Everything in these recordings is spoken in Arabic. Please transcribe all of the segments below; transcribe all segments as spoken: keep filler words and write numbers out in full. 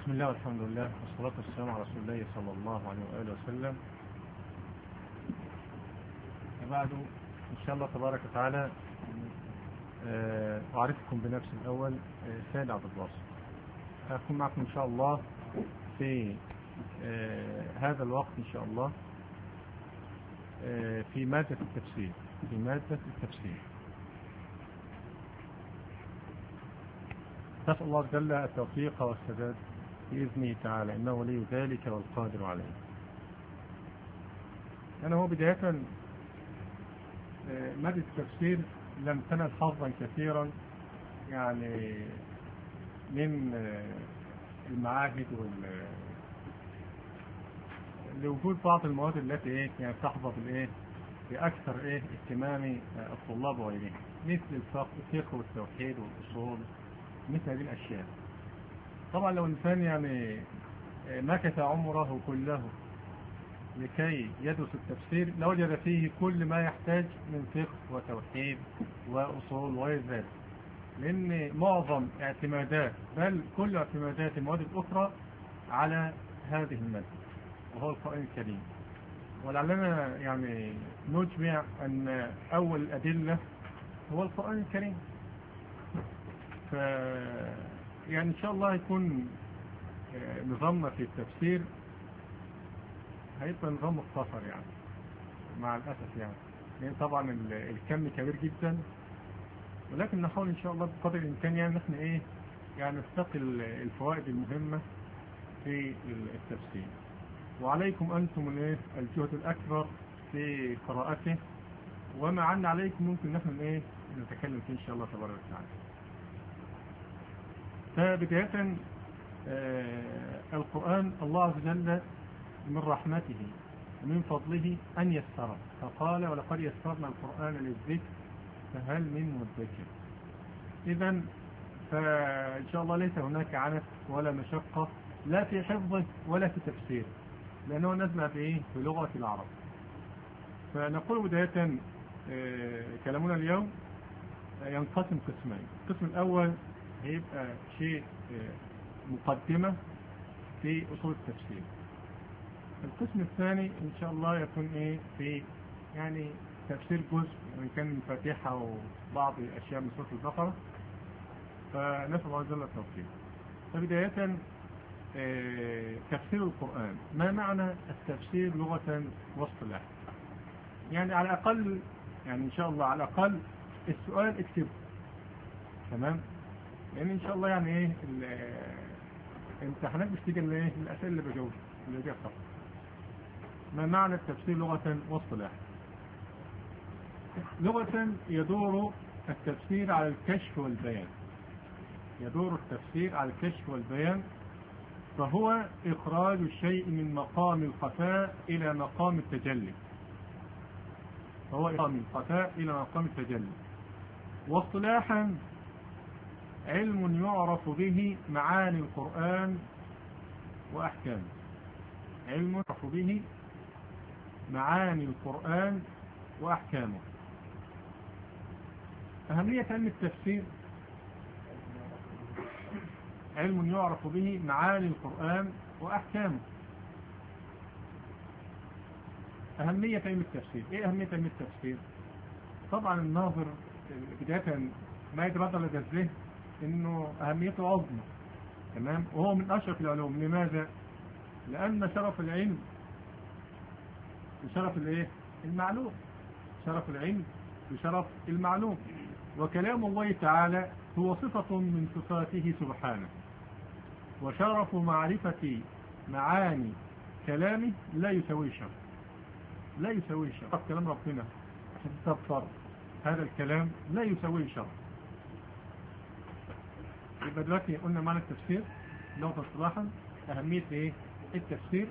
بسم الله والحمد لله والصلاة والسلام على رسول الله صلى الله عليه وآله وسلم. وبعد إن شاء الله تبارك وتعالى أعرفكم بنفسي الأول. سيد عبد الباسط أكون معكم إن شاء الله في هذا الوقت إن شاء الله في مادة التفسير في مادة التفسير نسأل الله جل التوفيق والسداد بإذنه تعالى، إنه ولي ذلك والقادر عليه. أنا هو بداية مادة التفسير لم تنل حظا كثيرا يعني من المعاهد لوجود بعض المواد التي ايه يعني تحظى بالايه باكثر ايه اهتمام الطلاب وغيرهم، مثل الفقه والتوحيد والاصول، مثل هذه الاشياء. طبعا لو الانسان يعني مكث عمره كله لكي يدرس التفسير لوجد فيه كل ما يحتاج من فقه وتوحيد واصول وغير ذلك، لان معظم اعتمادات بل كل اعتمادات المواد الاخرى على هذه الماده وهو القرآن الكريم. ولعلنا يعني نجمع أن أول الأدلة هو القرآن الكريم. ف يعني إن شاء الله يكون نظامنا في التفسير هيبقى نظام مختصر يعني مع الأسف يعني، لأن طبعا الكم كبير جدا، ولكن نحاول إن شاء الله بقدر الإمكان يعني نحن إيه يعني نستقي الفوائد المهمة في التفسير. وعليكم أنتم الجهد الأكبر في قراءته، وما عنا عليكم ممكن نحن إيه نتكلم فيه إن شاء الله تبارك وتعالى. فبداية آه القرآن الله عز وجل من رحمته ومن فضله أن يسره، فقال ولقد يسرنا القرآن للذكر فهل من مدكر. إذن فإن شاء الله ليس هناك عنف ولا مشقة لا في حفظه ولا في تفسيره، لأنه نزل في في لغة العرب. فنقول بداية كلامنا اليوم ينقسم قسمين. القسم الأول هيبقى شيء مقدمة في أصول التفسير. القسم الثاني إن شاء الله يكون إيه في يعني تفسير جزء وإن كان من الفاتحة وبعض الأشياء من سورة البقرة، فنسأل الله جل التوفيق. فبداية تفسير القرآن، ما معنى التفسير لغة واصطلاحا؟ يعني على الأقل يعني إن شاء الله على الأقل السؤال اكتبه تمام، لأن إن شاء الله يعني إيه الامتحانات بتيجي الايه الأسئلة اللي بجاوبها اللي جايه فقط. ما معنى التفسير لغة واصطلاحا؟ لغة يدور التفسير على الكشف والبيان، يدور التفسير على الكشف والبيان، فهو إخراج الشيء من مقام الخفاء إلى مقام التجلي، فهو مقام الخفاء إلى مقام التجلي. واصطلاحا علم يعرف به معاني القرآن وأحكامه، علم يعرف به معاني القرآن وأحكامه. أهمية علم التفسير علم يعرف به معاني القرآن وأحكامه. أهمية علم التفسير، إيه أهمية علم التفسير؟ طبعا الناظر بداية ما يتبادر لدى الذهن إنه أهميته عظمى تمام، وهو من أشرف العلوم. لماذا؟ لأن شرف العلم بشرف الإيه؟ المعلوم، شرف العلم بشرف المعلوم. وكلام الله تعالى هو صفة من صفاته سبحانه، وشرف معرفة معاني كلامه لا يسوي شرف، لا يسوي شرف. كلام ربنا عشان تبصر هذا الكلام لا يسوي شرف. يبقى دلوقتي قلنا معنى التفسير لغة اصطلاحا، أهمية ايه التفسير،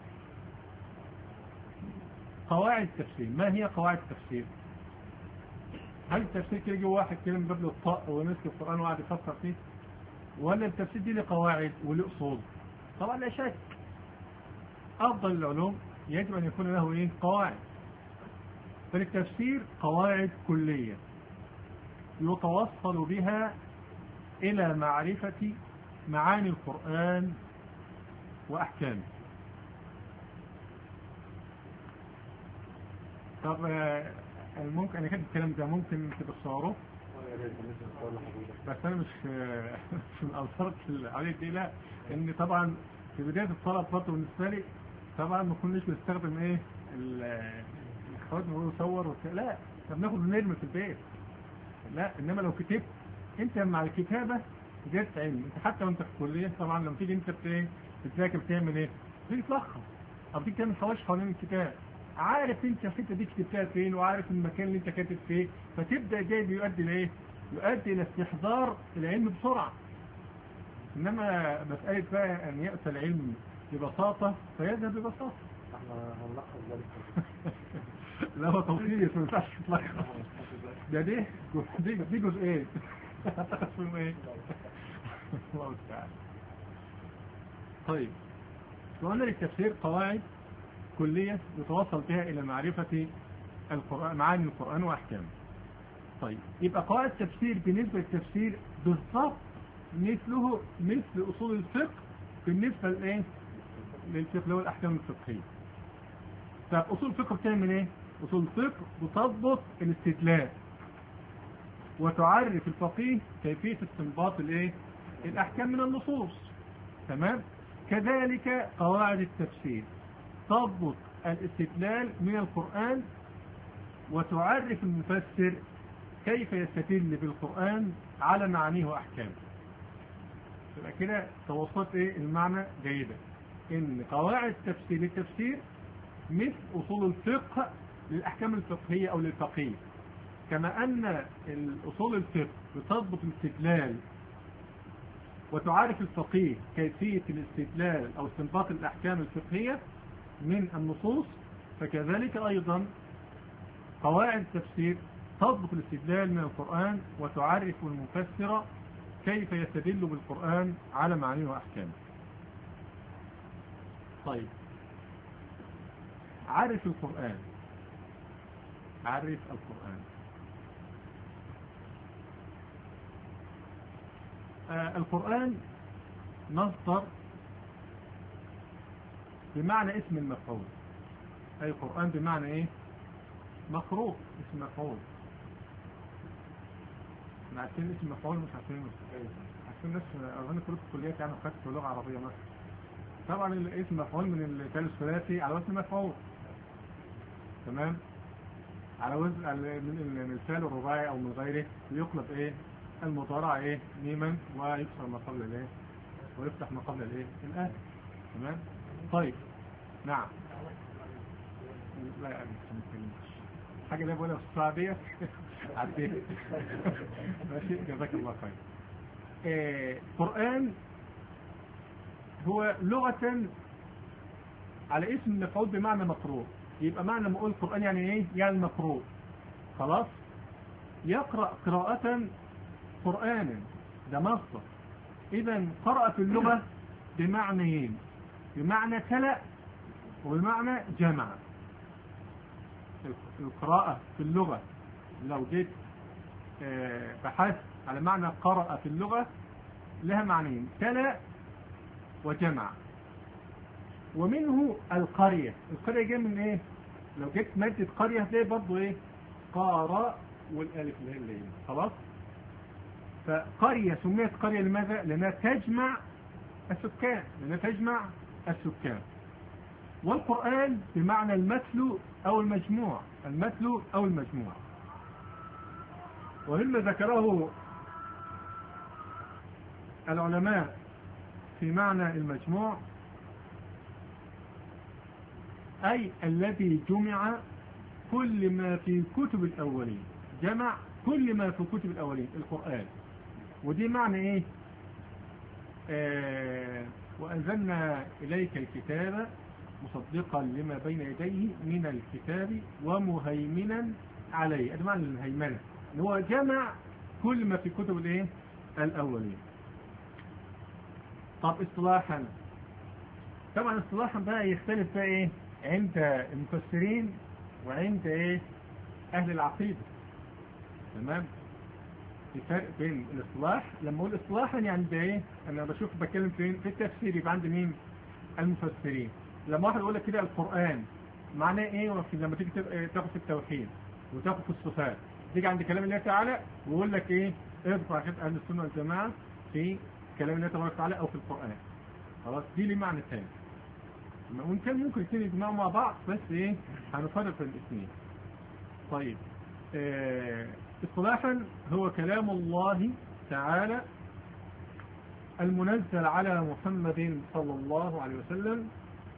قواعد التفسير. ما هي قواعد التفسير؟ هل التفسير كده جه واحد كده من باب الطاق ونسك القرآن وقعد يفسر فيه، ولا التفسير دي له قواعد وله اصول؟ طبعا لا شك افضل العلوم يجب ان يكون له ايه قواعد. فالتفسير قواعد كلية يتوصل بها الى معرفة معاني القرآن وأحكامه. طب ممكن أنا كاتب الكلام ده ممكن تبصره، بس أنا مش مش من أنصار العملية دي، لا، إن طبعا في بداية الطلب برضه بالنسبة لي طبعا ما كناش بنستخدم إيه الخواتم ويصور وكده، لا، طب ناخد ونرمي في البيت، لا. إنما لو كتبت أنت مع الكتابة جت علم، أنت حتى وأنت في الكلية طبعا لما تيجي أنت بتذاكر بتعمل إيه؟ تيجي تلخص أو تيجي تعمل حواش حوالين الكتاب، عارف انت الحته دي كتبتها فين وعارف المكان اللي انت كاتب فيه، فتبدا جاي بيؤدي لايه؟ يؤدي الى استحضار العلم بسرعه. انما مساله بقى ان ياتي العلم ببساطه فيذهب ببساطه. احنا هنلخص ذلك. لا هو توصيل ما ينفعش تلخص، ده دي دي دي جزئين هتاخد فيهم ايه؟ الله تعالى. طيب وقلنا للتفسير قواعد كلية يتوصل بها إلى معرفة القرآن، معاني القرآن وأحكامه. طيب يبقى قواعد التفسير بالنسبة للتفسير بالضبط مثله مثل أصول الفقه بالنسبة لإيه؟ للفقه اللي هو الأحكام الفقهية. طب أصول الفقه بتعمل إيه؟ أصول الفقه بتضبط الاستدلال وتعرف الفقيه كيفية استنباط الإيه؟ الأحكام من النصوص. تمام؟ كذلك قواعد التفسير تضبط الاستدلال من القرآن وتعرف المفسر كيف يستدل بالقرآن على معانيه وأحكامه. يبقى كده توصلت ايه المعنى جيدا، ان قواعد تفسير التفسير مثل اصول الفقه للاحكام الفقهيه او للفقيه، كما ان الاصول الفقه بتضبط الاستدلال وتعرف الفقيه كيفيه الاستدلال او استنباط الاحكام الفقهيه من النصوص، فكذلك ايضا قواعد التفسير تضبط الاستدلال من القرآن وتعرف المفسر كيف يستدل بالقرآن على معانيه وأحكامه. طيب عرف القرآن، عرف القرآن. آه القرآن مصدر بمعنى اسم المفعول، أي القرآن بمعنى إيه؟ مقروء، اسم مفعول. عارفين اسم مفعول مش عارفين عارفين ناس أظن كل الكليات يعني خدت لغة عربية مثلا. طبعا الاسم مفعول من الفعل الثلاثي على وزن مفعول، تمام، على وزن من الفعل الرباعي أو من غيره يقلب إيه؟ المضارع إيه؟ ميما ويكسر ما قبل الإيه؟ ويفتح ما قبل الإيه؟ الآن. تمام. طيب نعم. لا يعني مش متكلمش حاجة اللي بقولها في السعودية عديها. ماشي جزاك الله خير. آه قرآن هو لغة على اسم مفعول بمعنى مقروء، يبقى معنى ما اقول قرآن يعني ايه؟ يعني مقروء. خلاص، يقرأ قراءة قرآنا، ده مصدر. اذا قرأ في اللغة بمعنيين، بمعنى تلأ وبمعنى جمع. القراءة في اللغة لو جيت بحثت على معنى قرأ في اللغة لها معنيين، تلا وجمع. ومنه القرية، القرية جاء من ايه؟ لو جيت مادة قرية هتلاقي برضو ايه؟ قارة والالف اللي هي اللي خلاص. فقرية سميت قرية لماذا؟ لأنها تجمع السكان، لأنها تجمع السكان. والقرآن بمعنى المتلو أو المجموع، المتلو أو المجموع. ومما ذكره العلماء في معنى المجموع أي الذي جمع كل ما في كتب الأولين، جمع كل ما في كتب الأولين القرآن. ودي معنى إيه؟ آه وأنزلنا إليك الكتاب مصدقا لما بين يديه من الكتاب ومهيمنا عليه. ده معنى الهيمنة، هو جمع كل ما في كتب الايه الاولين. طب اصطلاحا، طبعا اصطلاحا بقى يختلف بقى ايه عند المفسرين وعند ايه اهل العقيده. تمام. في فرق بين الاصطلاح، لما اقول اصطلاحا يعني ده ايه، انا بشوف بتكلم فين في التفسير يبقى عند مين؟ المفسرين. لما واحد يقول لك كده القرآن معناه ايه لما تيجي تاخد في التوحيد وتاخد في الصفات، تيجي عند كلام الله تعالى ويقول لك ايه اذكر عقيدة اهل السنة والجماعة في كلام الله تبارك وتعالى او في القرآن. خلاص دي ليه معنى ثاني، وان كان ممكن الاثنين يجمعوا مع بعض بس ايه هنفرق بين الاثنين. طيب اه اصطلاحا هو كلام الله تعالى المنزل على محمد صلى الله عليه وسلم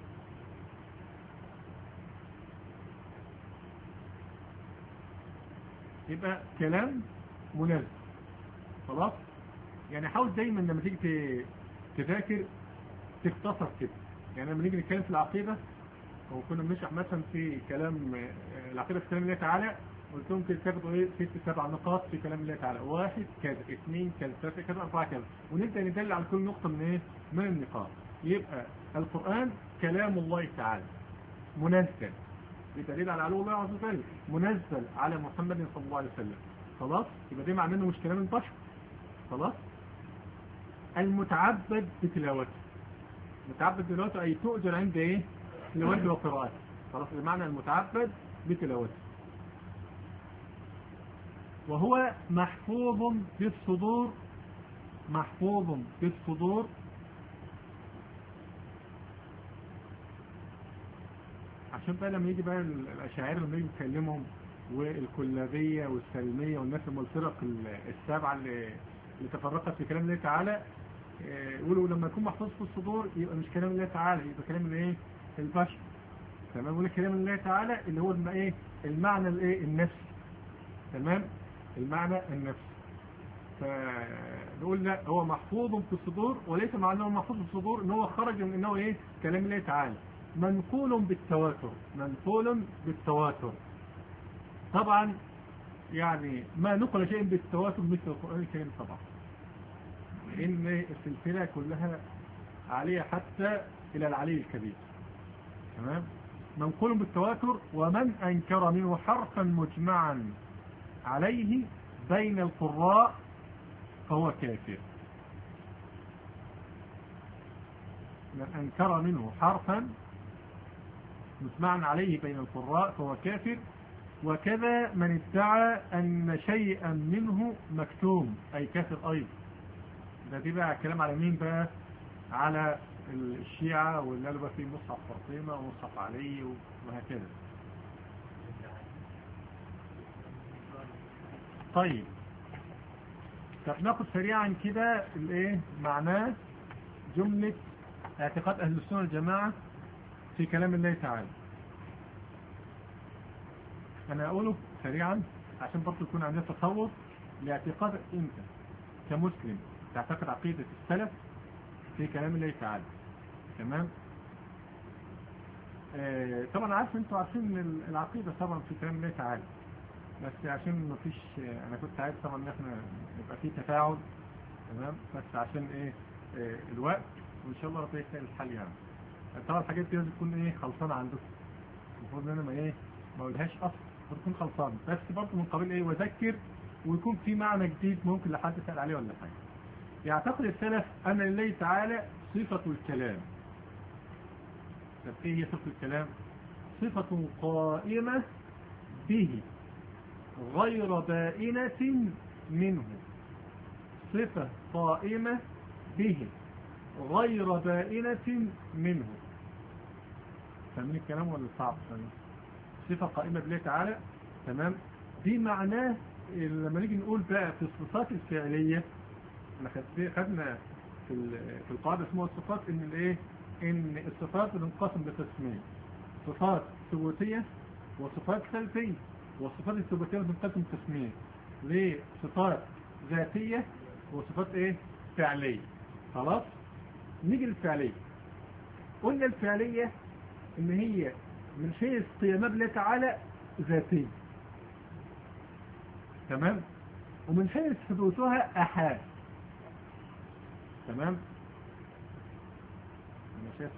يبقى كلام منزل. خلاص يعني حاول دايما لما تيجي تذاكر تختصر كده. يعني لما نيجي نتكلم في العقيدة وكنا بنشرح مثلا في كلام العقيدة في كلام الله تعالى قلت لهم كده تاخدوا ايه ست سبع نقاط في كلام الله تعالى، واحد كذا اثنين كذا ثلاثة كذا أربعة كذا، ونبدأ ندل على كل نقطة من ايه من النقاط. يبقى القرآن كلام الله تعالى منزل بدليل على علو الله عز وجل، منزل على محمد صلى الله عليه وسلم. خلاص يبقى ده معناه انه مش كلام البشر. خلاص المتعبد بتلاوته، متعبد بتلاوته اي تؤجر عند ايه تلاوته وقراءته. خلاص بمعنى المتعبد بتلاوته، وهو محفوظ بالصدور، محفوظ بالصدور عشان بقى لما يجي بقى الأشاعرة لما يجي يتكلمهم والكلابية والسلمية والناس الفرق السبعة اللي, اللي تفرقت في كلام الله تعالى يقولوا لما يكون محفوظ في الصدور يبقى مش كلام الله تعالى، يبقى كلام الايه البشر. تمام. يقول كلام الله تعالى اللي هو ايه المعنى الايه النفسي. تمام المعنى النفسي. فنقول لا هو محفوظ في الصدور، وليس معنى انه محفوظ في الصدور ان هو خرج من انه ايه كلام الله تعالى، منقول بالتواتر، منقول بالتواتر. طبعا يعني ما نقل شيء بالتواتر مثل القرآن الكريم طبعا، لان السلسلة كلها عالية حتى الى العلي الكبير. تمام. منقول بالتواتر، ومن انكر منه حرفا مجمعا عليه بين القراء فهو كافر. من انكر منه حرفا مجمعا عليه بين القراء فهو كافر، وكذا من ادعى أن شيئا منه مكتوم أي كافر أيضا. ده دي بقى الكلام على مين بقى؟ على الشيعة واللي قالوا في مصحف فاطمة ومصحف علي وهكذا. طيب طب ناخد سريعا كده الايه معناه جملة اعتقاد أهل السنة والجماعة في كلام الله تعالى. أنا أقوله سريعا عشان برضه يكون عندنا تصور لاعتقادك أنت كمسلم تعتقد عقيدة السلف في كلام الله تعالى. تمام. آه طبعا عارف انتوا عارفين العقيدة طبعا في كلام الله تعالى، بس عشان ما فيش آه انا كنت عايز طبعا ان احنا يبقى في تفاعل. تمام. بس عشان ايه آه الوقت، وان شاء الله ربنا يسهل الحل يعني. طبعا الحاجات دي لازم تكون ايه خلصانه عندكم، المفروض ان انا ما ايه ما اقولهاش اصلا، تكون خلصانه، بس برضه من قبيل ايه واذكر ويكون في معنى جديد ممكن لحد يسال عليه ولا حاجه. يعتقد السلف ان لله تعالى صفه الكلام. طب ايه هي صفه الكلام؟ صفه قائمه به غير بائنه منه، صفه قائمه به غير بائنة منه. فاهمين الكلام ولا صعب؟ صفة قائمة بالله تعالى. تمام. دي معناه لما نيجي نقول بقى في الصفات الفعلية، احنا خدنا في في القاعدة اسمها الصفات ان الايه ان الصفات بتنقسم لقسمين، صفات ثبوتية وصفات سلبية. والصفات الثبوتية بتنقسم قسمين، ليه؟ صفات ذاتية وصفات ايه فعلية. خلاص نيجي للفعلية. قلنا الفعلية ان هي من حيث قيامها بالله تعالى ذاتية. تمام. ومن حيث ثبوتها احاد. تمام. انا شايف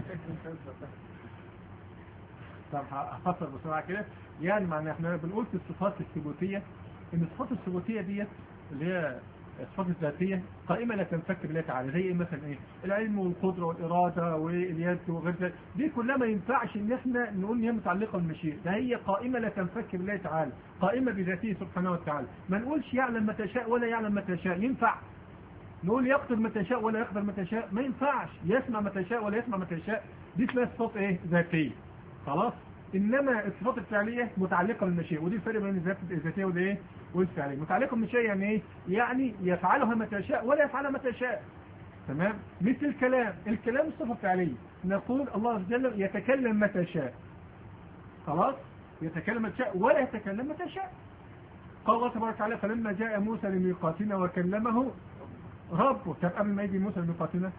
طب هفسر بسرعة كده. يعني معنى احنا بنقول في الصفات الثبوتية ان الصفات الثبوتية ديت اللي هي الصفات الذاتية قائمة لا تنفك بالله تعالى. زي ايه مثلا؟ ايه؟ العلم والقدرة والإرادة واليد وغير ذلك، دي كلها ما ينفعش ان احنا نقول ان هي متعلقة بالمشيئة، ده هي قائمة لا تنفك بالله تعالى، قائمة بذاته سبحانه وتعالى. ما نقولش يعلم متى شاء ولا يعلم متى شاء، ينفع؟ نقول يقدر متى شاء ولا يقدر متى شاء؟ ما ينفعش. يسمع متى شاء ولا يسمع متى شاء، دي اسمها صفات ايه؟ ذاتية. خلاص. انما الصفات الفعليه متعلقه بالمشيئه، ودي الفرق بين الذات الذاتيه والايه؟ والفعليه. متعلقه بالمشيئه يعني ايه؟ يعني يفعلها متى شاء ولا يفعلها متى شاء. تمام؟ مثل الكلام، الكلام صفه فعليه، نقول الله عز وجل يتكلم متى شاء. خلاص؟ يتكلم متى شاء ولا يتكلم متى شاء. قال الله تبارك وتعالى فلما جاء موسى لميقاتنا وكلمه ربه. طب قبل ما يجي موسى لميقاتنا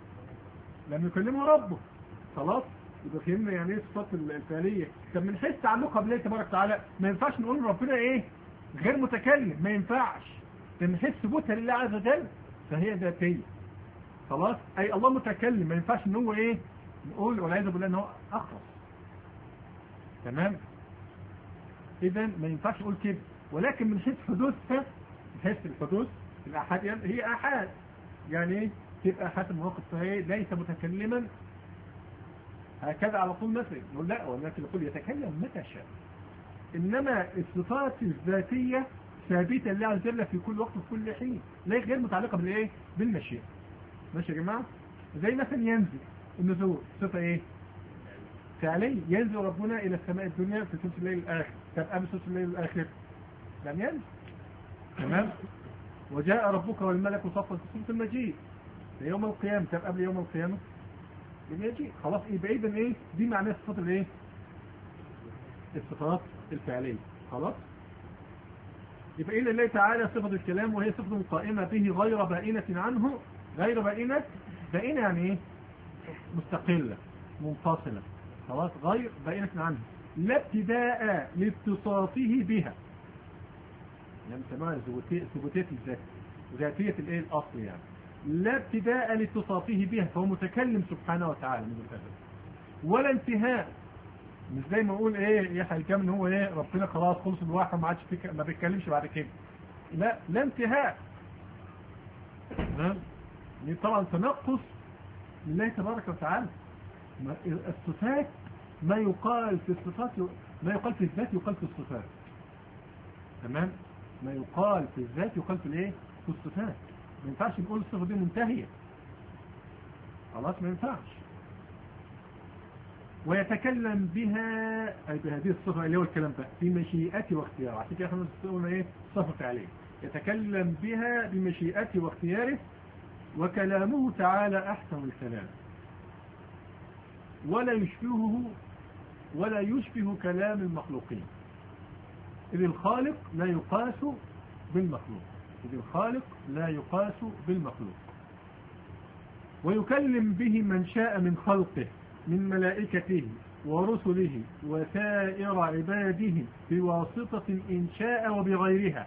لم يكلمه ربه. خلاص؟ يبقى فهمنا يعني ايه الصفات الفعليه. طب من حيث تعلقها بالله تبارك وتعالى ما ينفعش نقول ربنا ايه؟ غير متكلم، ما ينفعش. من حيث ثبوتها لله عز وجل فهي ذاتيه. خلاص؟ اي الله متكلم، ما ينفعش ان هو ايه؟ نقول والعياذ بالله ان هو اخرس. تمام؟ اذا ما ينفعش نقول كده، ولكن من حيث حدوثها، من حيث الحدوث الاحاد يعني هي احاد، يعني ايه؟ تبقى احاد المواقف فهي ليس متكلما هكذا على طول مثلا. نقول لا، ولكن نقول يتكلم متى شاء. انما الصفات الذاتيه ثابته لله عز وجل في كل وقت وفي كل حين، لا غير متعلقه بالايه؟ بالمشيئه. ماشي يا جماعه؟ زي مثلا ينزل، النزول صفه ايه؟ فعليه. ينزل ربنا الى السماء الدنيا في ثلث الليل الاخر. طب قبل ثلث الليل الاخر لم ينزل. تمام؟ وجاء ربك والملك صفا في سوره المجيد يوم القيامه. طب قبل يوم القيامه يجي. خلاص. يبقى اذا ايه؟ دي معناها الصفات الايه؟ الصفات الفعليه. خلاص. يبقى إن الله تعالى صفة الكلام، وهي صفة قائمة به غير بائنة عنه. غير بائنة، بائنة يعني ايه؟ مستقلة منفصلة. خلاص. غير بائنة عنه، لا ابتداء لاتصافه بها، يعني سماها ثبوتية الذات، ذاتية الايه؟ الاصل يعني. لا ابتداء لاتصافه بها، فهو متكلم سبحانه وتعالى من الأبد. ولا انتهاء، مش زي ما اقول ايه يحيى الكامل هو ايه؟ ربنا خلاص خلص الواحد ما عادش فيك، ما بيتكلمش بعد كده. لا، لا انتهاء. تمام؟ طبعا تنقص لله تبارك وتعالى. الصفات ما يقال في الصفات، ما يقال في الذات يقال في الصفات. تمام؟ ما يقال في الذات يقال في الايه؟ في الصفات. ما ينفعش نقول الصفة دي منتهية. خلاص ما ينفعش. ويتكلم بها، أي بهذه الصفة اللي هو الكلام ده، بمشيئته واختياره. عشان كده احنا قلنا ايه؟ صفة فعلية. يتكلم بها بمشيئته واختياره، وكلامه تعالى أحسن الكلام، ولا يشبهه ولا يشبه كلام المخلوقين. إذ الخالق لا يقاس بالمخلوق. إذ الخالق لا يقاس بالمخلوق. ويكلم به من شاء من خلقه من ملائكته ورسله وسائر عباده بواسطة إن شاء وبغيرها،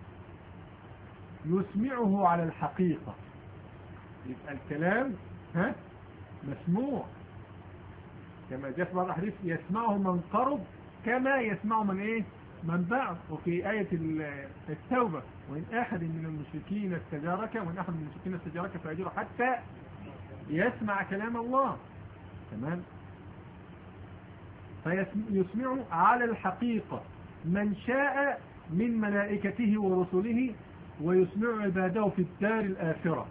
يسمعه على الحقيقة. يبقى الكلام ها مسموع كما جاء في بعض الأحاديث، يسمعه من قرب كما يسمع من ايه؟ من بعد. وفي آية التوبة وإن أحد من المشركين استجارك وإن أحد من المشركين استجارك فأجره حتى يسمع كلام الله. تمام؟ فيسمع على الحقيقة من شاء من ملائكته ورسله، ويسمع عباده في الدار الآخرة.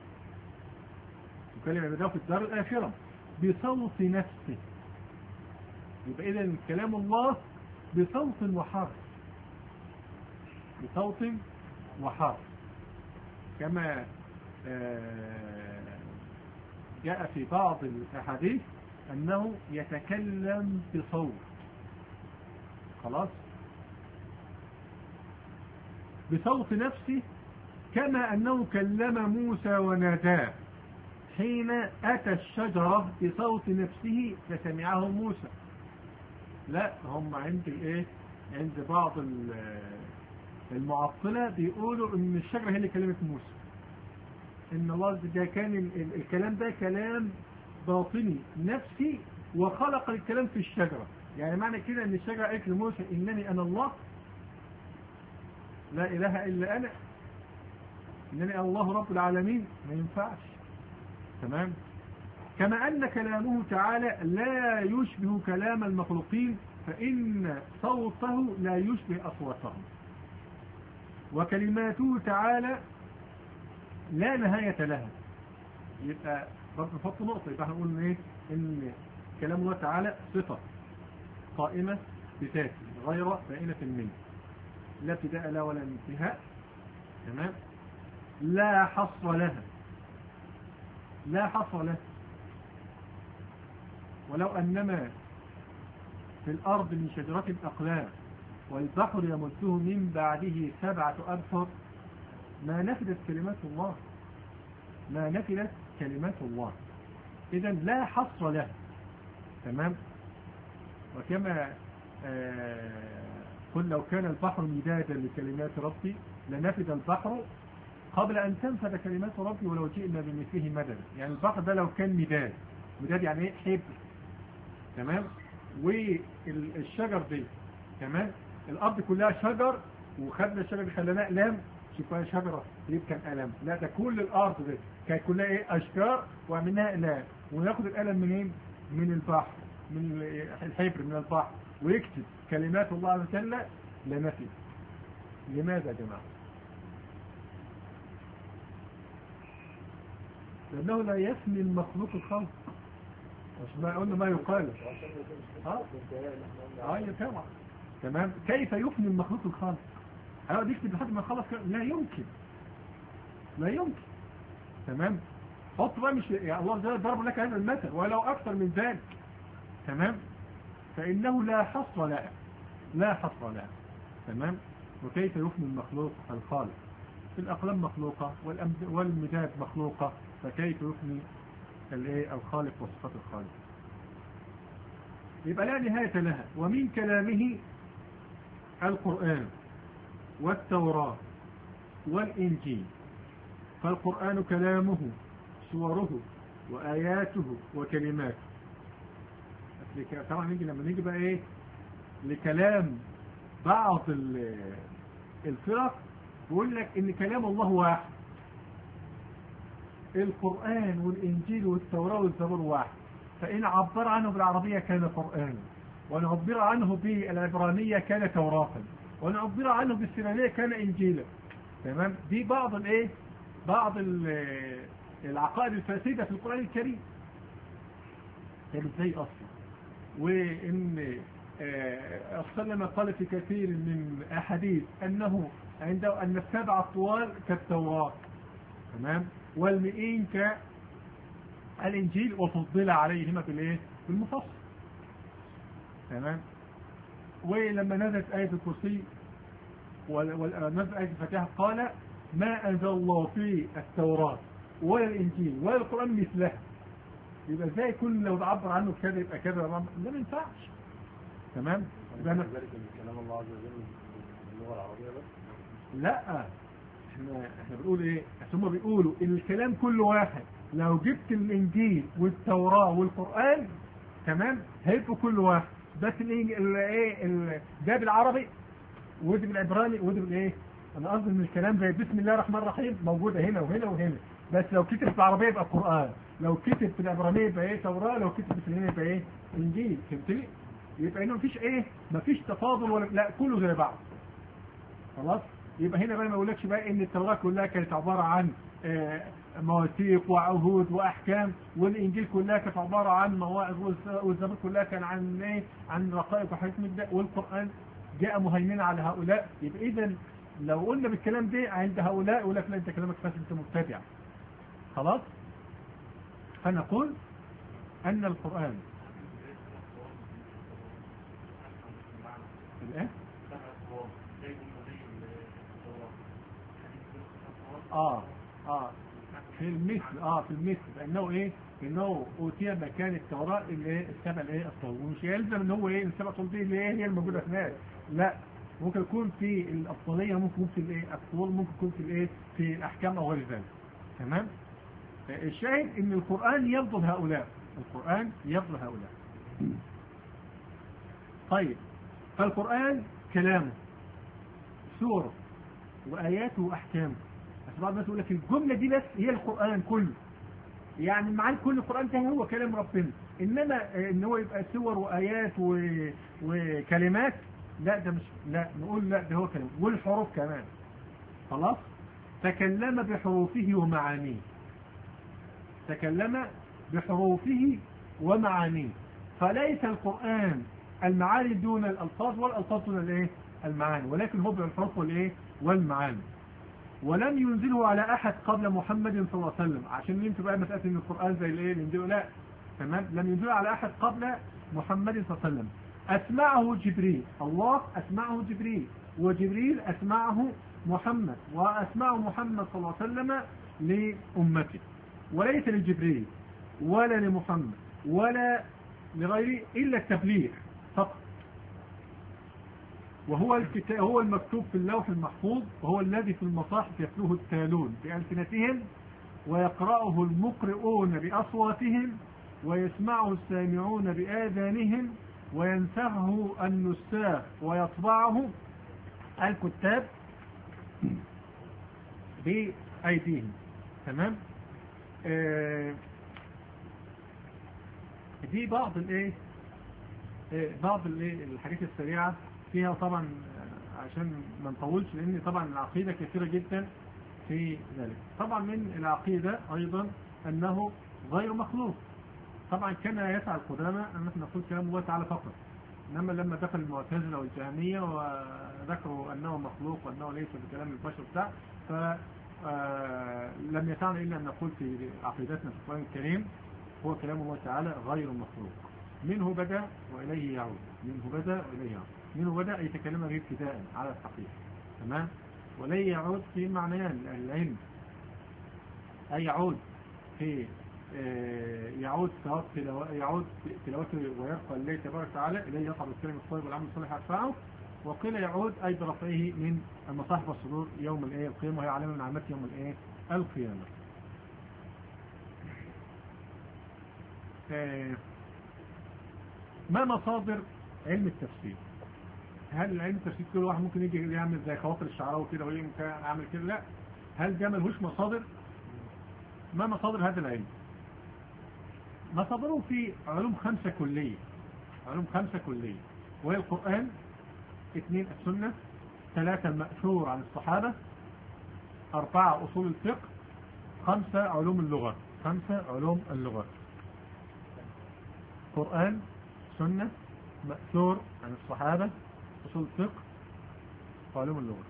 يكلم عباده في الدار الآخرة بصوت نفسه. يبقى إذن كلام الله بصوت وحرف، بصوت وحرف، كما جاء في بعض الأحاديث أنه يتكلم بصوت. خلاص؟ بصوت نفسه، كما أنه كلم موسى وناداه حين أتى الشجرة بصوت نفسه فسمعه موسى. لا، هم عند الايه؟ عند بعض المعطلة بيقولوا ان الشجرة هي اللي كلمت موسى، ان الله ده كان الكلام ده كلام باطني نفسي وخلق الكلام في الشجرة. يعني معنى كده ان الشجرة قالت لموسى انني انا الله لا اله الا انا. إنني الله رب العالمين ما ينفعش. تمام. كما أن كلامه تعالى لا يشبه كلام المخلوقين، فإن صوته لا يشبه أصواتهم، وكلماته تعالى لا نهاية لها. يبقى برضه نحط نقطة، يبقى احنا قلنا ايه؟ ان كلام الله تعالى صفة قائمة بذاته غير بائنة منه، لا ابتداء لا ولا انتهاء. تمام. لا حصر لها، لا حصر لها. ولو أنما في الأرض من شجرة أقلام والبحر يمده من بعده سبعة أبحر ما نفدت كلمات الله، ما نفدت كلمات الله. إذا لا حصر له. تمام. وكما آه قل لو كان البحر مدادا لكلمات ربي لنفد البحر قبل أن تنفد كلمات ربي ولو جئنا بمثله مددا. يعني البحر ده لو كان مداد، مداد يعني ايه؟ حبر. تمام. والشجر دي تمام، الأرض كلها شجر وخدنا الشجر خليناه أقلام، شوفها شجرة يبقى كان قلم. لا، ده كل الأرض دي كانت كلها ايه؟ أشجار وعملناها أقلام. وناخد القلم منين؟ من البحر، من الحبر من البحر، ويكتب كلمات الله عز وجل لنفي. لماذا يا جماعة؟ لأنه لا يفني المخلوق الخلق. مش ما قلنا ما يقال. اه اه طبعا. تمام. كيف يفني المخلوق الخالق؟ هيقعد يكتب لحد ما يخلص؟ لا يمكن، لا يمكن. تمام. حط بقى، مش يعني الله جل ضرب لك هذا المثل ولو اكثر من ذلك. تمام. فانه لا حصر له، لا حصر له. تمام. وكيف يفني المخلوق الخالق؟ الاقلام مخلوقه والمداد مخلوقه، فكيف يفني الايه؟ الخالق وصفات الخالق. يبقى لا نهاية لها. ومن كلامه القرآن والتوراة والإنجيل. فالقرآن كلامه، سوره وآياته وكلماته. طبعا نيجي لما نيجي بقى ايه لكلام بعض الفرق بيقول لك ان كلام الله واحد. القرآن والإنجيل والتوراة والزبور واحد، فإن عبر عنه بالعربية كان قرآن، وإن عبر عنه بالعبرانية كان توراة، وإن عبر عنه بالسريانية كان إنجيلا. تمام. دي بعض الايه بعض العقائد الفاسدة في القرآن الكريم. طيب ازاي اصلا؟ وان اصلا لما قال في كثير من احاديث انه عنده ان السبع الطوال كالتوراة، تمام، والمئين كالإنجيل، وفضل عليهما بالايه؟ بالمفصل. تمام. ولما نزلت آية الكرسي ونزلت آية الفاتحة قال ما أنزل الله في التوراة ولا الإنجيل ولا القرآن مثلها. يبقى ازاي يكون لو تعبر عنه كذا يبقى كذا؟ لا، ما ينفعش. تمام. يبقى ذلك من كلام الله عز وجل باللغة العربية بس؟ لا، احنا احنا بنقول ايه؟ هم بيقولوا ان الكلام كل واحد لو جبت الانجيل والتوراة والقرآن تمام هيبقوا كل واحد، بس الايه ده بالعربي وده بالعبراني وده بالايه؟ انا قصدي ان الكلام زي بسم الله الرحمن الرحيم موجوده هنا وهنا وهنا، بس لو كتب بالعربيه يبقى قرآن، لو كتب بالعبرانيه يبقى ايه؟ توراة، لو كتب بالسريانيه يبقى ايه؟ انجيل. فهمتني؟ يبقى هنا مفيش ايه؟ مفيش تفاضل ولا لا، كله زي بعض. خلاص؟ يبقى هنا بقى ما اقولكش بقى ان التوراة كلها كانت عبارة عن مواثيق وعهود واحكام، والانجيل كلها كانت عبارة عن مواعظ، والزبور كلها كان عن ايه؟ عن رقائق وحاجات من ده، والقرآن جاء مهيمنا على هؤلاء. يبقى اذا لو قلنا بالكلام ده عند هؤلاء يقول لك لا انت كلامك فاسد، انت مبتدع. خلاص؟ فنقول ان القرآن الايه؟ اه اه في المثل اه في المثل لانه ايه؟ انه اوتي مكان التوراة اللي ايه؟ السبع الايه؟ الطول. ومش يلزم ان هو ايه؟ السبع الطول دي اللي ايه؟ هي الموجوده هناك. لا، ممكن يكون في الافضليه، ممكن يكون في الايه؟ الطول، ممكن يكون في الايه؟ في الاحكام او غير ذلك. تمام. الشاهد ان القرآن يفضل هؤلاء، القرآن يفضل هؤلاء. طيب، فالقرآن كلامه، سوره، وآياته وأحكامه. بعض الناس يقول لك الجملة دي بس هي القرآن كله، يعني معاني كل القرآن ده هو كلام ربنا، إنما إن هو يبقى سور وآيات و... وكلمات لا ده مش، لا نقول لا ده هو كلام، والحروف كمان. خلاص، تكلم بحروفه ومعانيه، تكلم بحروفه ومعانيه، فليس القرآن المعاني دون الألفاظ والألفاظ دون الايه المعاني، ولكن هو بالحروف والايه والمعاني. ولم ينزله على أحد قبل محمد صلى الله عليه وسلم، عشان انتوا بقى مسألة ان القرآن زي الايه اللي ينزله، لا تمام، لم ينزله على أحد قبل محمد صلى الله عليه وسلم. أسمعه جبريل، الله أسمعه جبريل، وجبريل أسمعه محمد، وأسمعه محمد صلى الله عليه وسلم لأمته، وليس لجبريل ولا لمحمد ولا لغيره إلا التبليغ فقط. وهو الكتاب، هو المكتوب في اللوح المحفوظ، وهو الذي في المصاحف يتلوه التالون بألسنتهم ويقرأه المقرؤون بأصواتهم ويسمعه السامعون بآذانهم وينسخه النساخ ويطبعه الكتاب بأيديهم. تمام. آه دي بعض الايه آه بعض الايه الحاجات السريعة فيها طبعا عشان ما نطولش، لان طبعا العقيدة كثيرة جدا في ذلك. طبعا من العقيدة ايضا انه غير مخلوق. طبعا كان يسعى القدامى ان احنا نقول كلام الله تعالى فقط، انما لما دخل المعتزلة والجهمية وذكروا انه مخلوق وانه ليس بكلام البشر بتاع، فلم يسعنا الا ان نقول في عقيدتنا في القرآن الكريم هو كلام الله تعالى غير مخلوق، منه بدأ واليه يعود، منه بدأ واليه يعود. منه بدأ يتكلم به ابتداء على الحقيقة، تمام، وليه يعود في معنيان العلم، أي يعود في يعود ثواب يعود تلاوته ويرفع الله تبارك وتعالى إليه يصعد الكلم الطيب والعمل الصالح يرفعه، وقيل يعود أي برفعه من المصاحف والصدور يوم الايه القيامة، وهي علامة من علامات يوم الايه القيامة. ما مصادر علم التفسير؟ هل علم التفسير كل واحد ممكن يجي يعمل زي خواطر الشعراوي كده ويقول ممكن اعمل كده؟ لا. هل ده ملهوش مصادر؟ ما مصادر هذا العلم؟ مصادره في علوم خمسة كلية، علوم خمسة كلية، وهي القرآن، اثنين السنة، ثلاثة المأثور عن الصحابة، أربعة أصول الفقه، خمسة علوم اللغة، خمسة علوم اللغة. قرآن، سنة، مأثور عن الصحابة، أصول الفقه، وعلوم اللغة.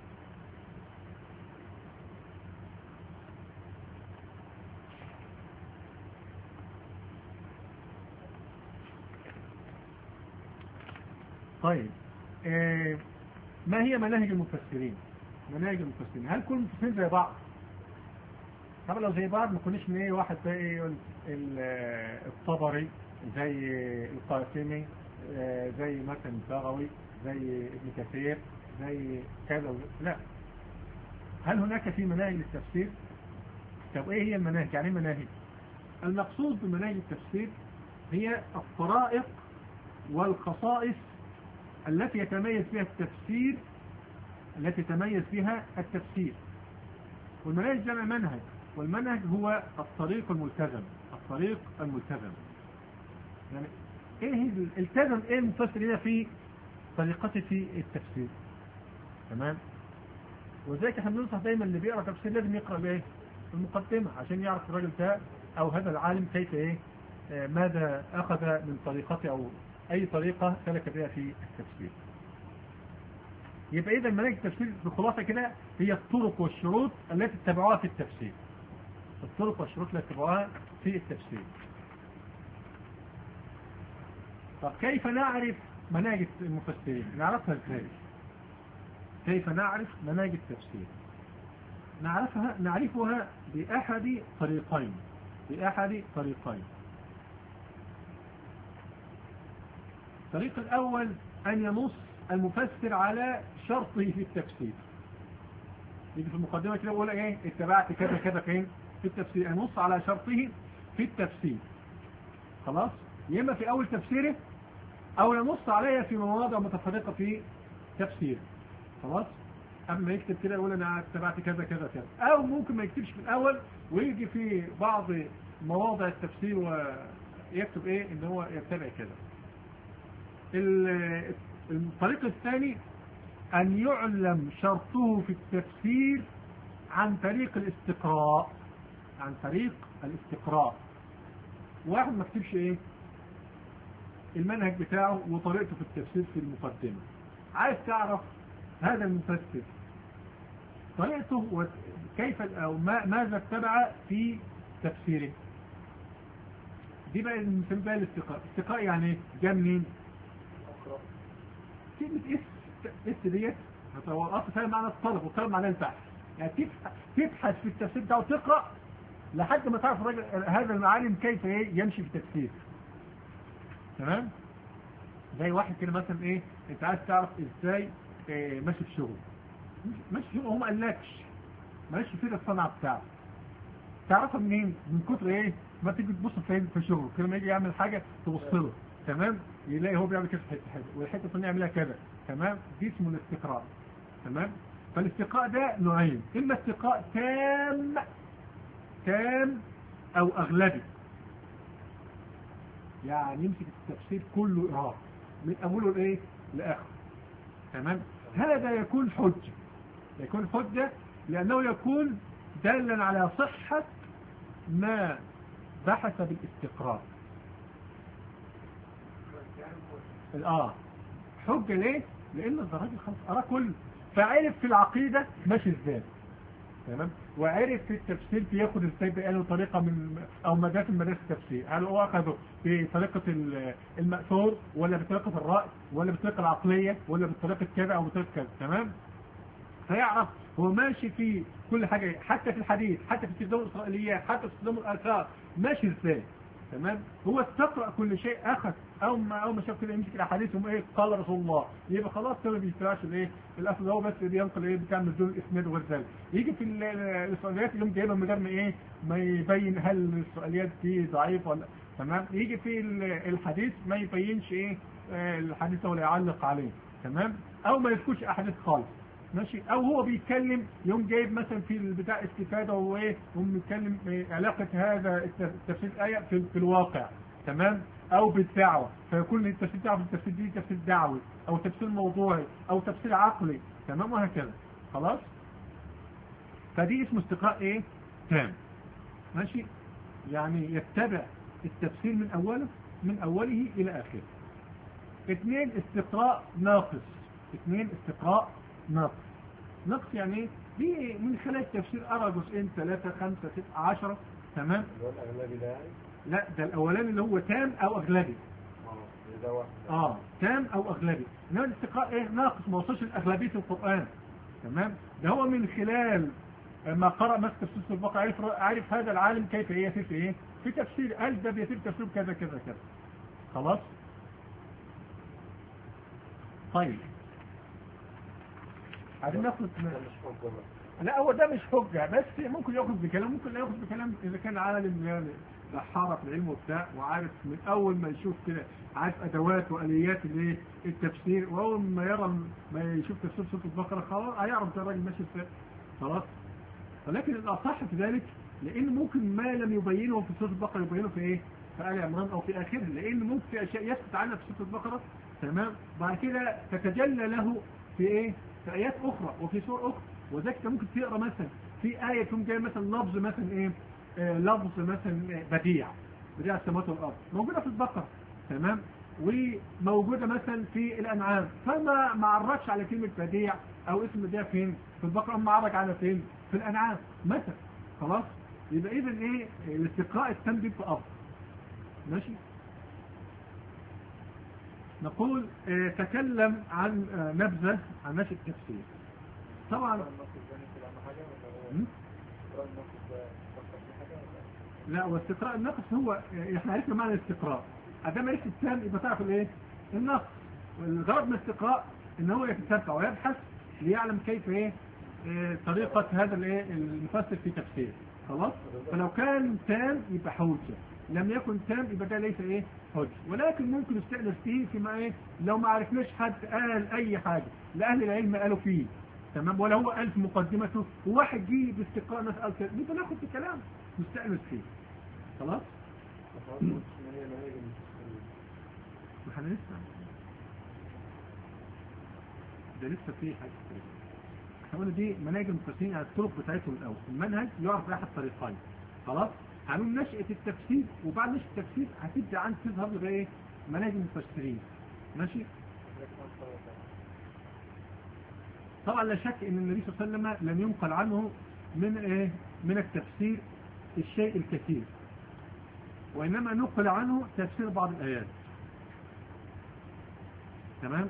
طيب، آه ما هي مناهج المفسرين؟ مناهج المفسرين، هل كل المفسرين زي بعض؟ طبعا لو زي بعض ما كناش من ايه واحد زي الطبري، زي القاسمي، آه زي مثلا البغوي، زي ابن كثير، زي كذا، لا. هل هناك في مناهج للتفسير؟ طب ايه هي المناهج؟ يعني مناهج، المقصود بمناهج التفسير هي الطرائق والخصائص التي يتميز فيها التفسير، التي يتميز فيها التفسير. والمناهج جمع منهج، والمنهج هو الطريق الملتزم، الطريق الملتزم. يعني ايه التزم ايه المفسر هنا في طريقته في التفسير؟ تمام. وذلك احنا بننصح دايما اللي بيقرا تفسير لازم يقرا بايه؟ المقدمه، عشان يعرف الراجل ده او هذا العالم كيف ايه آه ماذا اخذ من طريقته او اي طريقه سلك بها في التفسير. يبقى اذا مناهج التفسير بخلاصه كده هي الطرق والشروط التي اتبعوها في التفسير، الطرق والشروط التي اتبعوها في التفسير. طب كيف نعرف مناهج المفسرين؟ نعرفها ازاي؟ كيف نعرف مناهج التفسير؟ نعرفها نعرفها بأحد طريقين، بأحد طريقين. الطريق الأول أن ينص المفسر على شرطه في التفسير. يجي في المقدمة كده يقول ايه اتبعت كذا كذا فين في التفسير، ينص على شرطه في التفسير. خلاص، يا اما في أول تفسيره أو ينص عليها في مواضع متفرقة في تفسيره. خلاص. قبل ما يكتب كده يقول انا اتبعت كذا كذا كذا، او ممكن ما يكتبش في الاول ويجي في بعض مواضع التفسير ويكتب ايه ان هو يتبع كذا. الطريق الثاني ان يعلم شرطه في التفسير عن طريق الاستقراء، عن طريق الاستقراء. واحد ما كتبش ايه المنهج بتاعه وطريقته في التفسير في المقدمة، عايز تعرف هذا المفسر طريقته وكيف او ما ماذا اتبع في تفسيره، دي بقى بنسميها بقى الاستقراء. الاستقراء يعني ايه؟ جاء منين؟ كلمة اس اس ديت هو اصلا فاهم معنى الطلب وطلب معنى البحث، يعني تبحث في التفسير بتاعه وتقرا لحد ما تعرف الراجل هذا المعالم كيف ايه يمشي في التفسير. تمام؟ زي واحد كده مثلا ايه انت عايز تعرف ازاي إيه ماشي في شغل، ماشي في شغل هو ما قالكش ماشي في الصنعه بتاعه، تعرفها منين؟ من كتر ايه ما تيجي تبص فين في شغله كل ما يجي يعمل حاجه تبص له، تمام؟ يلاقي هو بيعمل كده في حته حته والحته الثانيه يعملها كده، تمام؟ دي اسمه الاستقراء. تمام؟ فالاستقراء ده نوعين، اما استقراء تام تام او اغلبي، يعني يمسك التفسير كله إرهاب من أوله لإيه؟ لآخره. تمام؟ هذا يكون حجة، يكون حجة لأنه يكون دالا على صحة ما بحث بالاستقراء. الآه حجة ليه؟ لأن الراجل خلاص أراه كله، فعرف في العقيدة ماشي إزاي. تمام؟ وعرف في التفسير بياخد ازاي بقاله طريقه من او مدارس من مدارس التفسير، هل هو اخذه بطريقه المأثور ولا بطريقه الرأي ولا بالطريقه العقليه ولا بطريقه كذا او بطريقه كذا. تمام؟ فيعرف هو ماشي في كل حاجه، حتى في الحديث، حتى في استخدام الاسرائيليات، حتى في استخدام الاثار ماشي ازاي. تمام؟ هو استقرأ كل شيء، اخذ او ما او ما شاف كده يمسك الاحاديث وما ايه قال رسول الله، يبقى خلاص كده ما بيستراش الايه الاصل، هو بس بينقل ايه بتاع نزول الاسناد وغير ذلك. يجي في الاسرائيليات يوم جايبها من غير ما ايه ما يبين هل الاسرائيليات دي ضعيف ولا. تمام؟ يجي في الحديث ما يبينش ايه الحديث ولا يعلق عليه. تمام؟ او ما يذكرش احاديث خالص. ماشي؟ او هو بيتكلم يوم جايب مثلا في البتاع استفاده وهو ايه هم بيتكلم علاقه هذا التفسير الايه في, في الواقع. تمام؟ او بالدعوه، فيكون التفسير بتاعه في التفسير دي تفسير دعوي او تفسير موضوعي او تفسير عقلي. تمام؟ وهكذا. خلاص؟ فدي اسمه استقراء ايه تام. ماشي؟ يعني يتبع التفسير من اوله من اوله الى اخره. اثنين استقراء ناقص. اثنين استقراء نقص. نقص يعني ايه؟ دي من خلال التفسير ارى جزئين ثلاثة خمسة ستة عشرة. تمام؟ الاغلبي ده يعني؟ لا ده الاولاني اللي هو تام او اغلبي. اه ده واحد. اه تام او اغلبي. انما الاستقراء ايه ناقص، ما وصلش الاغلبيه في القران. تمام؟ ده هو من خلال ما قرأ مثلا تفسير البقرة عرف عرف هذا العالم كيف يسير في ايه في تفسير، قال ده بيسير تفسير كذا كذا كذا. خلاص؟ طيب عايزين ناخد لا هو ده مش حجة، بس ممكن ياخد بكلام، ممكن لا ياخد بكلام اذا كان عالم يعني بحارة في العلم وبتاع وعارف من اول ما يشوف كده عارف ادوات واليات الايه التفسير، واول ما يرى ما يشوف تفسير سورة البقرة خلاص هيعرف ده الراجل ماشي ازاي. خلاص؟ ولكن الاصح في ذلك لان ممكن ما لم يبينه في سورة البقرة يبينه في ايه في آل عمران او في اخره، لان ممكن في اشياء يسكت عنها في سورة البقرة. تمام؟ بعد كده تتجلى له في ايه في ايات اخرى وفي سور اخرى، وذلك ممكن تقرا مثلا في ايه تكون جايه مثلا لفظ مثلا ايه آه لفظ مثلا بديع بديع السماوات والارض موجوده في البقره. تمام؟ وموجوده مثلا في الانعام، فما ما عرفش على كلمه بديع او اسم بديع فين في البقره، اما عرج على فين في الانعام مثلا. خلاص؟ يبقى اذا ايه الاستقراء التام دي في افضل. ماشي؟ نقول اه تكلم عن اه نبذه عن نشأة التفسير. طبعا لا واستقراء النقص هو احنا عرفنا معنى الاستقراء، ادام عرفت التام يبقى تعرف الايه النقص. والغرض من الاستقراء ان هو يتتبع ويبحث ليعلم كيف ايه اه طريقه هذا الايه المفسر في تفسير. خلاص؟ فلو كان تام يبقى حجه، لم يكن تام يبقى ده ليس ايه حجه، ولكن ممكن نستأنس فيه فيما ايه لو ما عرفناش حد قال اي حاجه لاهل العلم قالوا فيه. تمام، ولا هو قال في مقدمته وواحد جه باستقراء مسألة كده نبقى ناخد في كلام نستأنس فيه. خلاص؟ ما احنا لسه ده لسه فيه حاجة كده. احنا قلنا دي مناهج المفسرين على الطرق بتاعتهم الأول، المنهج يعرف بأحد طريقين. خلاص؟ هنقول نشأة التفسير، وبعد نشأة التفسير هتبدأ عن تظهر بقى ايه؟ مناهج المفسرين. ماشي؟ طبعا لا شك ان النبي صلى الله عليه وسلم لم ينقل عنه من ايه؟ من التفسير الشيء الكثير، وإنما نقل عنه تفسير بعض الآيات. تمام؟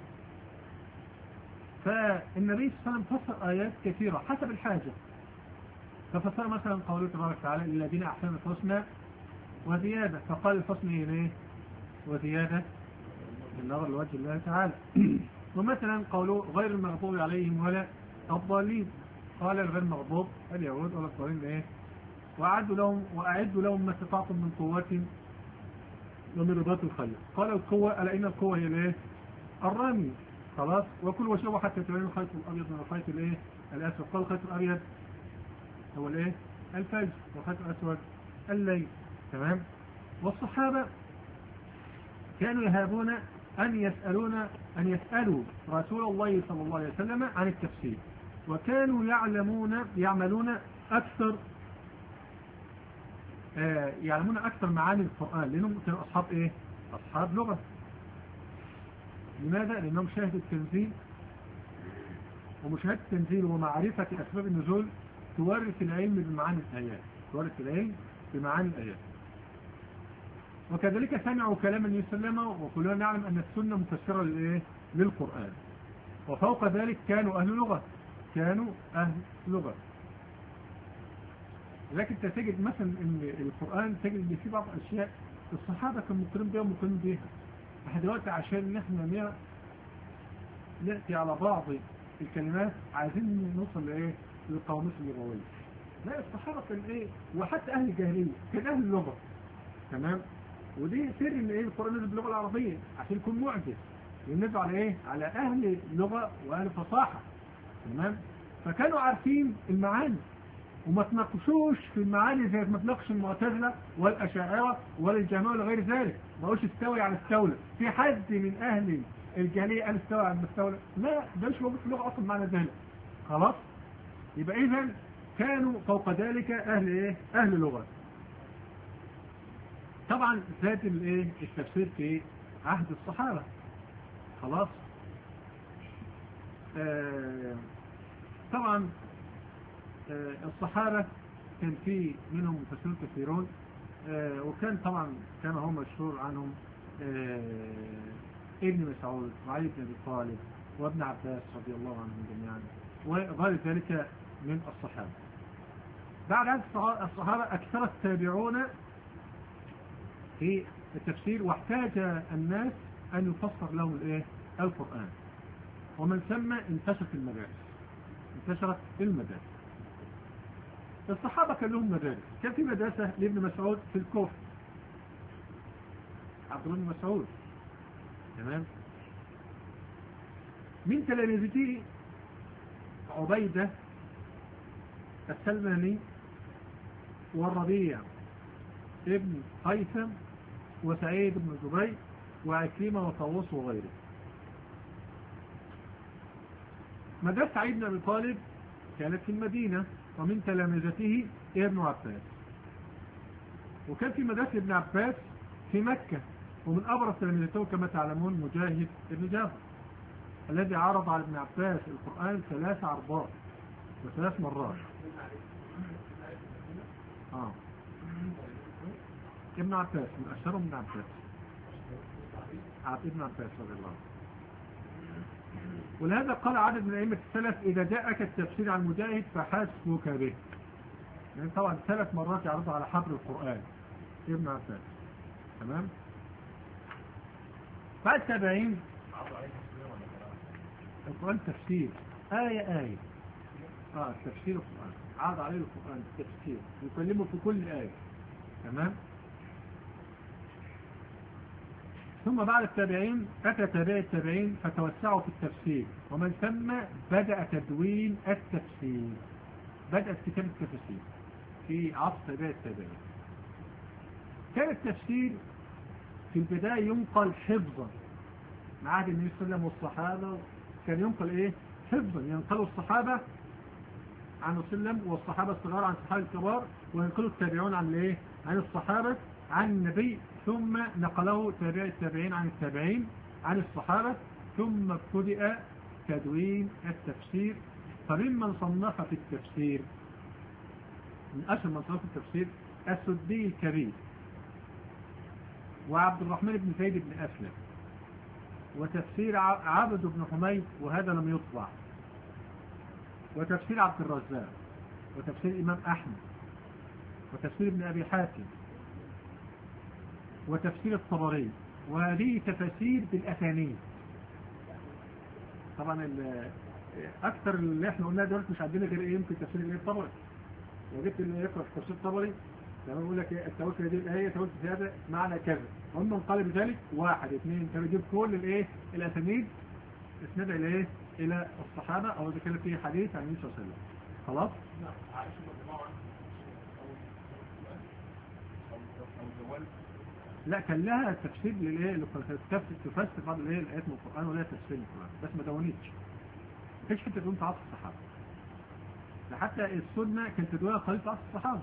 فالنبي صلى الله عليه وسلم فسر آيات كثيرة حسب الحاجة. ففسر مثلا قوله تبارك وتعالى للذين أحسنوا الحسنى وزيادة، فقال الحسنى ايه؟ وزيادة بالنظر لوجه الله تعالى. ومثلا قوله غير المغضوب عليهم ولا الضالين، قال الغير مغضوب اليهود ولا الضالين ايه؟ وأعدوا لهم وأعدوا لهم ما استطعتم من قوة ومن رباط الخيل. قال القوة ألا إن القوة هي الايه؟ الرمي. خلاص؟ وكل وشوه حتى تبين الخيط الأبيض من الخيط الايه؟ الأسود. قال الخيط الأبيض هو الايه؟ الفجر، والخيط الأسود الليل. تمام؟ والصحابة كانوا يهابون أن يسألون أن يسألوا رسول الله صلى الله عليه وسلم عن التفسير، وكانوا يعلمون يعملون أكثر آه يعلمون أكثر معاني القرآن، لأنهم كانوا أصحاب إيه؟ أصحاب لغة. لماذا؟ لأنهم شاهدوا التنزيل، ومشاهدة التنزيل ومعرفة أسباب النزول تورث العلم بمعاني الآيات، تورث العلم بمعاني الآيات. وكذلك سمعوا كلام النبي صلى الله عليه وسلم، وكلنا نعلم أن السنة مفسرة للإيه؟ للقرآن. وفوق ذلك كانوا أهل لغة، كانوا أهل لغة. لكن تجد مثلا ان القرآن تجد ان في بعض الاشياء الصحابة كانوا مقرين بها ومقرين بها. احنا دلوقتي عشان نحن نأتي على بعض الكلمات عايزين نوصل لايه؟ للقواميس اللغوية. لا، الصحابة كان ايه؟ وحتى اهل الجاهلية كان اهل اللغة. تمام؟ ودي سر ان ايه القرآن نزل باللغة العربية عشان يكون معجز، ينزل على ايه؟ على اهل اللغة واهل الفصاحة. تمام؟ فكانوا عارفين المعاني وما تناقشوش في المعاني زي ما تناقش المعتزلة والأشاعرة ولا الجهمية ولا غير ذلك. ما هوش استوي على استولى. في حد من أهل الجاهلية قال استوي على المستولى؟ لا، ده مش موجود في اللغة أصلا معنى ذلك. خلاص؟ يبقى إذا كانوا فوق ذلك أهل إيه؟ أهل لغة. طبعا ذات الإيه؟ التفسير في عهد الصحابة. خلاص؟ آه طبعا آه الصحابة كان في منهم مفسرون كثيرون، آه وكان طبعا كان هو مشهور عنهم آه ابن مسعود وعلي بن ابي طالب وابن عباس رضي الله عنهم جميعا وغير ذلك من الصحابة. بعد هذا الصحابة أكثر التابعون في التفسير، واحتاج الناس أن يفسر لهم الايه؟ القرآن، ومن ثم انتشرت المدارس انتشرت المدارس. الصحابة كان لهم مدارس. كان في مدرسة لابن مسعود في الكوفة، عبد الله بن مسعود. تمام؟ من تلاميذته عبيدة السلماني والربيع ابن هيثم وسعيد بن جبير وعكرمة وطاووس وغيره. مدرسة علي بن ابي طالب كانت في المدينة، ومن تلامذته ابن عباس. وكان في مدرسة ابن عباس في مكة، ومن أبرز تلامذته كما تعلمون مجاهد ابن جابر الذي عرض على ابن عباس القرآن ثلاث عرضات وثلاث مرات. آه. ابن عباس من أشهرهم ابن عباس عبد ابن عباس رضي الله عنه. ولهذا قال عدد من أئمة السلف إذا جاءك التفسير عن مجاهد فحسبك به. يعني طبعا ثلاث مرات يعرض على حبر القرآن ابن عباس. تمام؟ بعد التابعين القرآن تفسير آية آية. آه تفسير القرآن عرض عليه القرآن تفسير يكلمه في كل آية. تمام؟ ثم بعد التابعين أتى تابع التابعين فتوسعوا في التفسير، ومن ثم بدأ تدوين التفسير، بدأت كتابة التفسير في عصر تابع التابعين. كان التفسير في البداية ينقل حفظا مع عهد النبي صلى الله عليه وسلم والصحابة، كان ينقل ايه حفظا، ينقلوا الصحابة عن وسلم والصحابة الصغار عن الصحابة الكبار، وينقلوا التابعون عن الايه عن الصحابة عن النبي، ثم نقله تابع التابعين عن التابعين عن الصحابة، ثم ابتدأ تدوين التفسير. فممن صنف في التفسير من أشهر من صنف في التفسير السدي الكبير، وعبد الرحمن بن زيد بن أسلم، وتفسير عبد بن حميد وهذا لم يطبع، وتفسير عبد الرزاق، وتفسير الإمام أحمد، وتفسير ابن أبي حاتم، وتفسير الطبري، وهذه تفاسير بالأسانيد. طبعا أكثر اللي احنا قلناه دلوقتي مش عندنا غير ايه يمكن تفسير الايه الطبري. لو جبت اللي يقرأ في تفسير الطبري لما يقول لك التوسل هذه الآية توسل في هذا معنى كذا، هم قال بذلك واحد اثنين ثلاثة، يجيب كل الايه الأسانيد اسند الى ايه الى الصحابة، او اذا كان فيه حديث عن النبي صلى الله عليه وسلم. خلاص. لا كان لها تفسير للايه تفسر بعض الايه الايات من القرآن ولها تفسير القرآن، بس ما دونتش مفيش حته تدون في عصر الصحابة، حتى السنة كانت تدونها قليل في عصر الصحابة.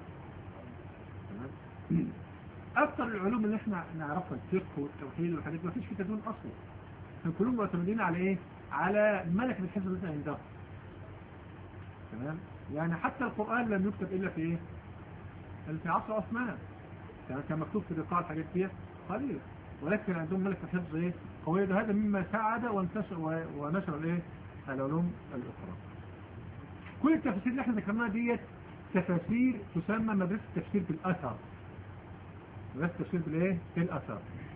تمام. اكثر العلوم اللي احنا نعرفها الفقه والتوحيد والحاجات دي مفيش في تدوين اصلا، كان كلهم معتمدين على ايه على ملكة الحفظ اللي عندهم. تمام. يعني حتى القرآن لم يكتب الا في ايه في عصر عثمان، كان مكتوب في بقاع الحاجات دي قليلا، ولكن عندهم ملكة الحفظ ايه قوية. هذا مما ساعد وانتشر ونشر الايه العلوم الاخرى. كل التفاسير اللي احنا ذكرناها ديت تفاسير تسمى مدرسة التفسير بالاثر، مدرسة التفسير بالايه بالاثر.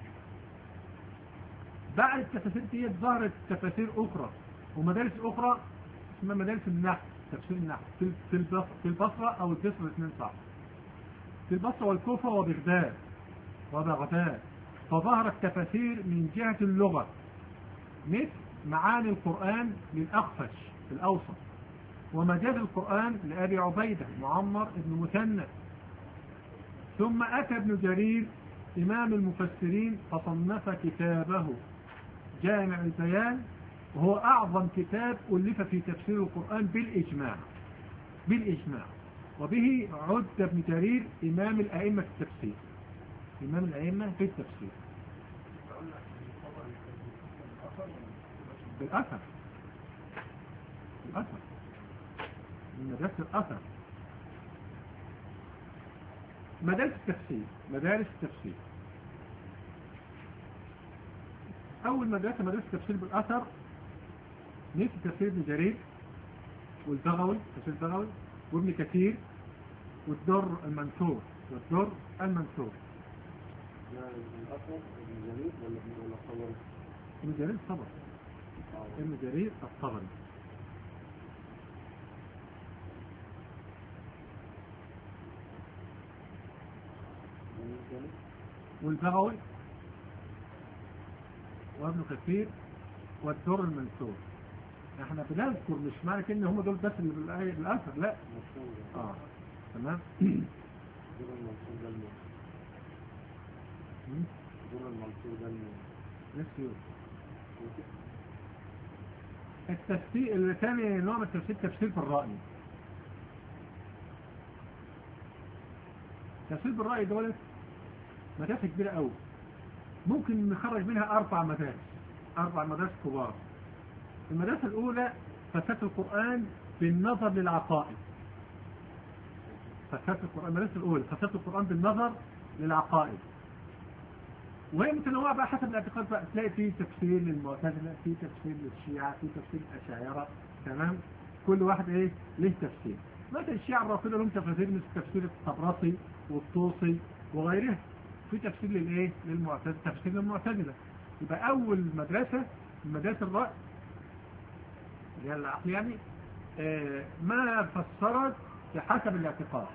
بعد التفاسير ديت ظهرت تفاسير اخرى ومدارس اخرى اسمها مدارس النحو، تفسير النحو في البصرة او البصرة الاثنين صح، في البصرة والكوفة وبغداد وبغداد. فظهرت تفاسير من جهة اللغة مثل معاني القرآن للأخفش في الأوسط، ومجاز القرآن لأبي عبيدة معمر بن مثنى. ثم أتى ابن جرير إمام المفسرين فصنف كتابه جامع البيان، وهو أعظم كتاب ألف في تفسير القرآن بالإجماع بالإجماع وبه عد ابن جرير إمام الأئمة في التفسير، إمام الأئمة في التفسير بالأثر بالأثر من مدارس الأثر. مدارس التفسير مدارس التفسير أول مدرسة مدرسة التفسير بالأثر مثل تفسير ابن جرير والبغوي، تفسير البغوي وابن كثير والدر المنثور والدر المنثور. الأصل ابن جرير ولا ولا الطبري؟ ابن جرير الطبري. ابن جرير الطبري. والبغوي وابن كثير والدر المنثور. احنا بنذكر مش معنى كده هم دول بس اللي بالايه بالاثر، لا اه تمام. دور المنصور ده دور المنصور ده نسيو التفسير اللي ثاني نوع من التفسير تفسير بالرأي. تفسير بالرأي دولت مدارس كبيرة قوي، ممكن نخرج منها أربع مدارس أربع مدارس كبار. المدرسة الأولى فلسفة القرآن بالنظر للعقائد. فلسفة القرآن المدرسة الأولى فلسفة القرآن بالنظر للعقائد، وهي متنوعة بقى حسب الاعتقاد بقى، تلاقي فيه تفسير للمعتزلة، فيه تفسير للشيعة، فيه تفسير للأشاعرة. تمام. كل واحد ايه له تفسير. مثلا الشيعة الرافضة لهم تفسير مثل تفسير الطبرسي والطوسي وغيرها، في تفسير للايه للمعتزلة، تفسير للمعتزلة. يبقى أول مدرسة مدرسة الرأي يعني العقل يعني آه ما فسرت بحسب الاعتقاد.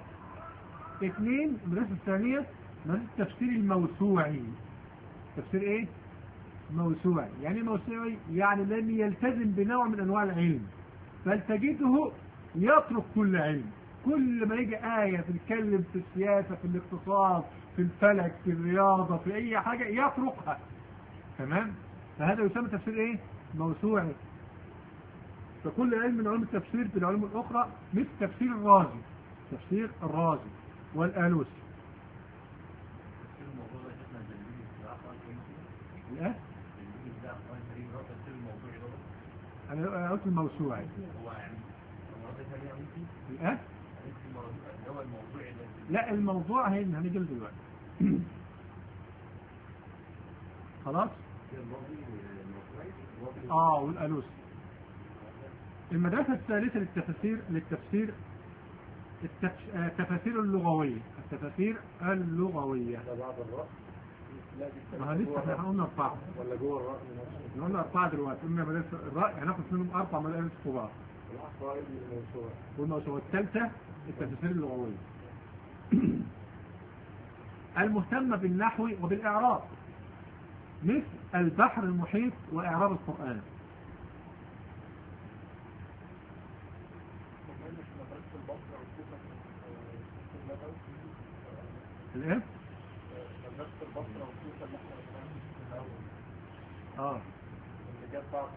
اثنين المدرسة الثانية مدرسة التفسير الموسوعي. تفسير ايه موسوعي. يعني موسوعي يعني لم يلتزم بنوع من انواع العلم، بل تجده يترك كل علم. كل ما يجي آية تتكلم في السياسة، في الاقتصاد، في الفلك، في الرياضة، في أي حاجة يتركها. تمام؟ فهذا يسمى تفسير إيه؟ موسوعي. فكل علم من علوم التفسير في العلوم الأخرى مثل تفسير الرازي، تفسير الرازي والآلوسي. الآن؟ أنا قلت الموسوعي. الآن؟ لا، الموضوع هنا هنجي دلوقتي. خلاص؟ اه والألوسي. المدرسة الثالثة للتفسير للتفسير التفاسير اللغوية. التفاسير اللغوية. بعد الرأي؟ ما لسه احنا قلنا أربعة. ولا جوه الرأي نفسه؟ احنا قلنا أربعة دلوقتي. قلنا مدرسة الرأي هناخد منهم أربع مدارس كبار. الرأي الموسوعي. والموسوعة الثالثة التفاسير اللغوية. المهتمة بالنحو وبالإعراب مثل البحر المحيط وإعراب القرآن. الايه؟ مدرسة البصرة والكوفة اللي احنا بنعملها اه اللي جت بعد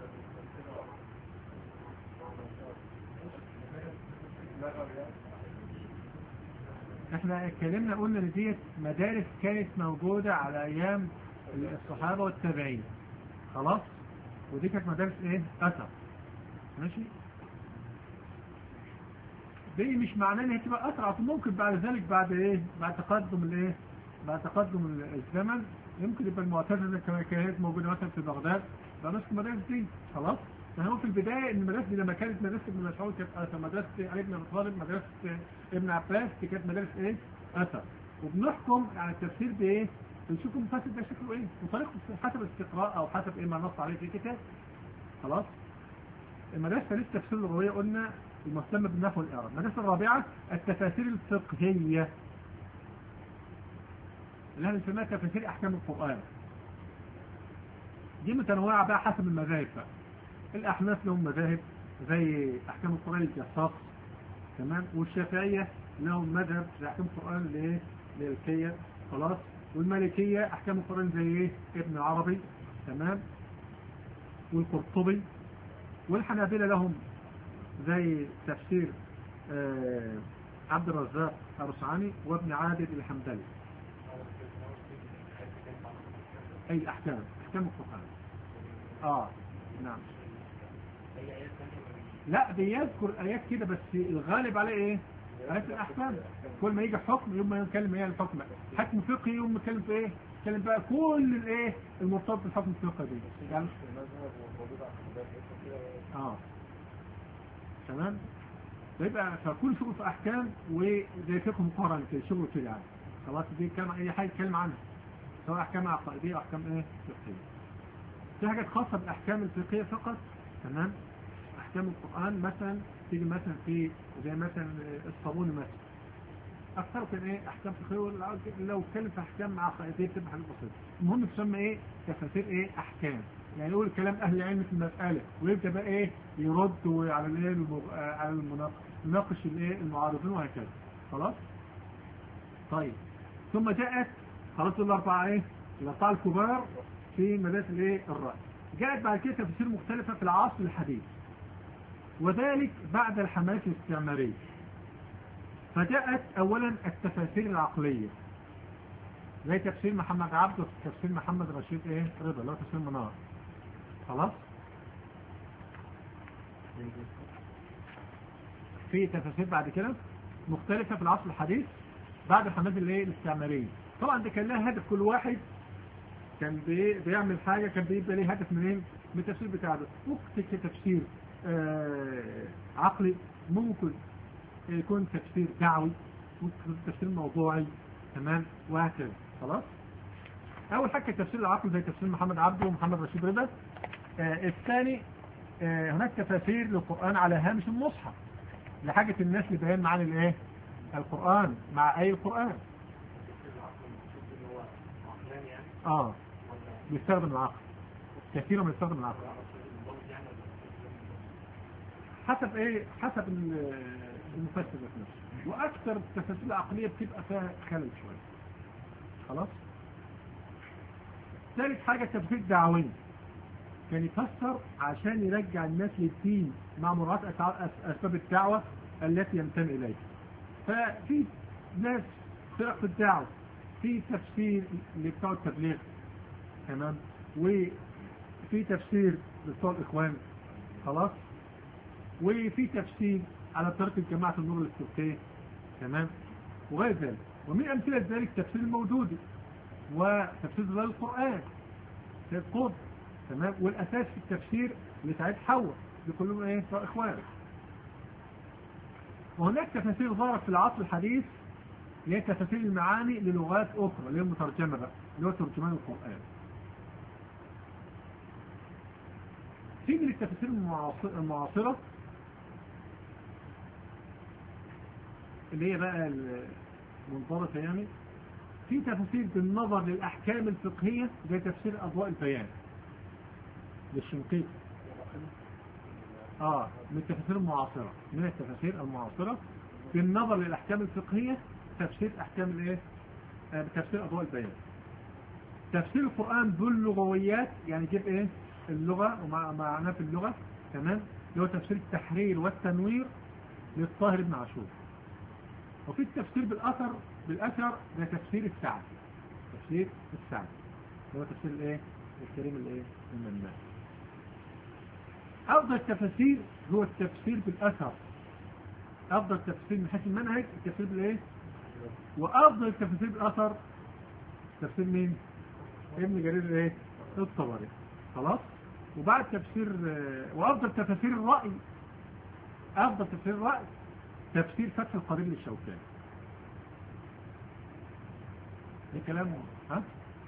احنا اتكلمنا قلنا ان ديت مدارس كانت موجودة على ايام الصحابة والتابعين. خلاص؟ ودي كانت مدارس ايه؟ اثر. ماشي؟ دي مش معناه ان هي تبقى اسرع، ممكن بعد ذلك بعد ايه؟ بعد تقدم الايه؟ بعد تقدم الزمن يمكن يبقى المعتزلة كما كانت موجودة مثلا في بغداد بقى نفس المدارس دي. خلاص؟ فهو في البداية ان المدارس دي لما كانت مدرسة ابن مسعود كانت اثر، مدرسة علي بن ابي طالب، مدرسة ابن عباس دي كانت مدارس ايه؟ اثر. وبنحكم على التفسير بايه؟ بنشوف المفسر ده شكله ايه؟ وطريقته حسب الاستقراء او حسب ايه ما نص عليه في الكتاب. خلاص؟ المدرسة للتفسير اللغوية قلنا المهتمة بالنحو والإعراب. المدرسة الرابعة التفاسير الفقهية اللي احنا بنسميها تفاسير أحكام القرآن. دي متنوعة بقى حسب المذاهب بقى. الأحناف لهم مذاهب زي أحكام القرآن الجصاص، تمام، والشافعية لهم مذهب زي أحكام القرآن اللي للكية. خلاص؟ والمالكية أحكام القرآن زي ايه؟ ابن عربي، تمام، والقرطبي. والحنابلة لهم زي تفسير آه عبد الرزاق الرصعاني وابن عابد الحمدلي. اي الاحكام، احكام القرآن. اه نعم. لا بيذكر ايات كده بس الغالب عليه ايه؟ ايات الاحكام. كل ما يجي حكم يوم ما يتكلم ايه الحكم، حكم فقهي يوم يتكلم في ايه؟ يتكلم بقى كل الايه المرتبط بالحكم الفقهي دي يعني. اه تمام. فيبقى فكل شغل في احكام وزي فقه مقارنه كده شغل كده يعني. خلاص دي كلمه اي حاجه يتكلم عنها سواء احكام عقائديه او احكام ايه فقهيه. في حاجات خاصه بالاحكام الفقهيه فقط، تمام. احكام القران مثلا تيجي مثلا في زي مثلا الصابون مثلا اكثر كان ايه احكام فقهيه. لو اتكلم في احكام عقائديه بتبقى حاجه بسيطه. المهم تسمى ايه تفاسير ايه احكام، يعني يقول كلام اهل العلم في المساله ويبدا بقى ايه يرد على الايه على المناقش يناقش الايه المعارضين وهكذا. خلاص طيب. ثم جاءت خلاص الاربعه ايه الاربعه الكبار في مدارس الايه الراي. جاءت بعد كده تفاسير مختلفه في العصر الحديث وذلك بعد الحملات الاستعماريه. فجاءت اولا التفاسير العقليه زي تفسير محمد عبد وتفسير محمد رشيد ايه رضا اللي هو تفسير منار. خلاص. في تفاسير بعد كده مختلفة في العصر الحديث بعد الحملات الايه الاستعمارية. طبعا ده كان لها هدف، كل واحد كان بي بيعمل حاجة كان بيبقى ليه هدف منين من التفسير بتاعه. ممكن تفسير آه عقلي، ممكن يكون تفسير دعوي، ممكن تفسير موضوعي، تمام، وهكذا. خلاص. اول حاجه التفسير العقلي زي تفسير محمد عبده ومحمد رشيد رضا. آه الثاني آه هناك تفاسير للقرآن على هامش المصحف لحاجة الناس لبيان معاني الايه القرآن مع اي القرآن. اه بيستخدم العقل. كثيرا ما يستخدم العقل. حسب ايه حسب المفسر نفسه، واكثر التفاسير العقليه بتبقى فيها خلل شويه. خلاص. ثالث حاجه التفسير الدعوي، كان يفسر عشان يرجع الناس للدين مع مراعاه اسباب الدعوه التي ينتمي اليها. ففي ناس فرق في الدعوه، في تفسير لبتوع التبليغ، تمام، وفي تفسير لبتوع الاخوان، خلاص، وفي تفسير على طريقة جماعة النور التركية، تمام، وغير ذلك. ومن أمثلة ذلك تفسير الموجودي وتفسير ظلال القرآن في القرآن، تمام، والأساس في التفسير لسعيد حوا بكلهم ايه إخوان. وهناك تفاسير ظهرت في العصر الحديث اللي هي تفاسير المعاني للغات أخرى اللي هي المترجمة بقى، اللي هو ترجمان القرآن. في من التفاسير المعاصرة اللي هي بقى المنضبطة، يعني في تفاسير بالنظر للأحكام الفقهية زي تفسير أضواء البيان للشنقيطي. اه من التفاسير المعاصرة من التفاسير المعاصرة بالنظر للأحكام الفقهية تفسير أحكام الايه آه تفسير أضواء البيان. تفسير القرآن باللغويات، يعني جيب ايه اللغة ومع معناه في اللغة، تمام، اللي هو تفسير التحرير والتنوير للطاهر بن عاشور. وفي التفسير بالأثر بالأثر ده تفسير السعد، تفسير السعد اللي هو تفسير الايه الكريم الايه المنان. أفضل التفاسير هو التفسير بالأثر، أفضل تفسير من حيث المنهج التفسير بالايه، وأفضل التفسير بالأثر تفسير مين؟ ابن جرير الايه الطبري. خلاص. وبعد تفسير وأفضل تفسير الرأي، أفضل تفسير الرأي تفسير فتح القدير للشوكاني. ده كلام ها؟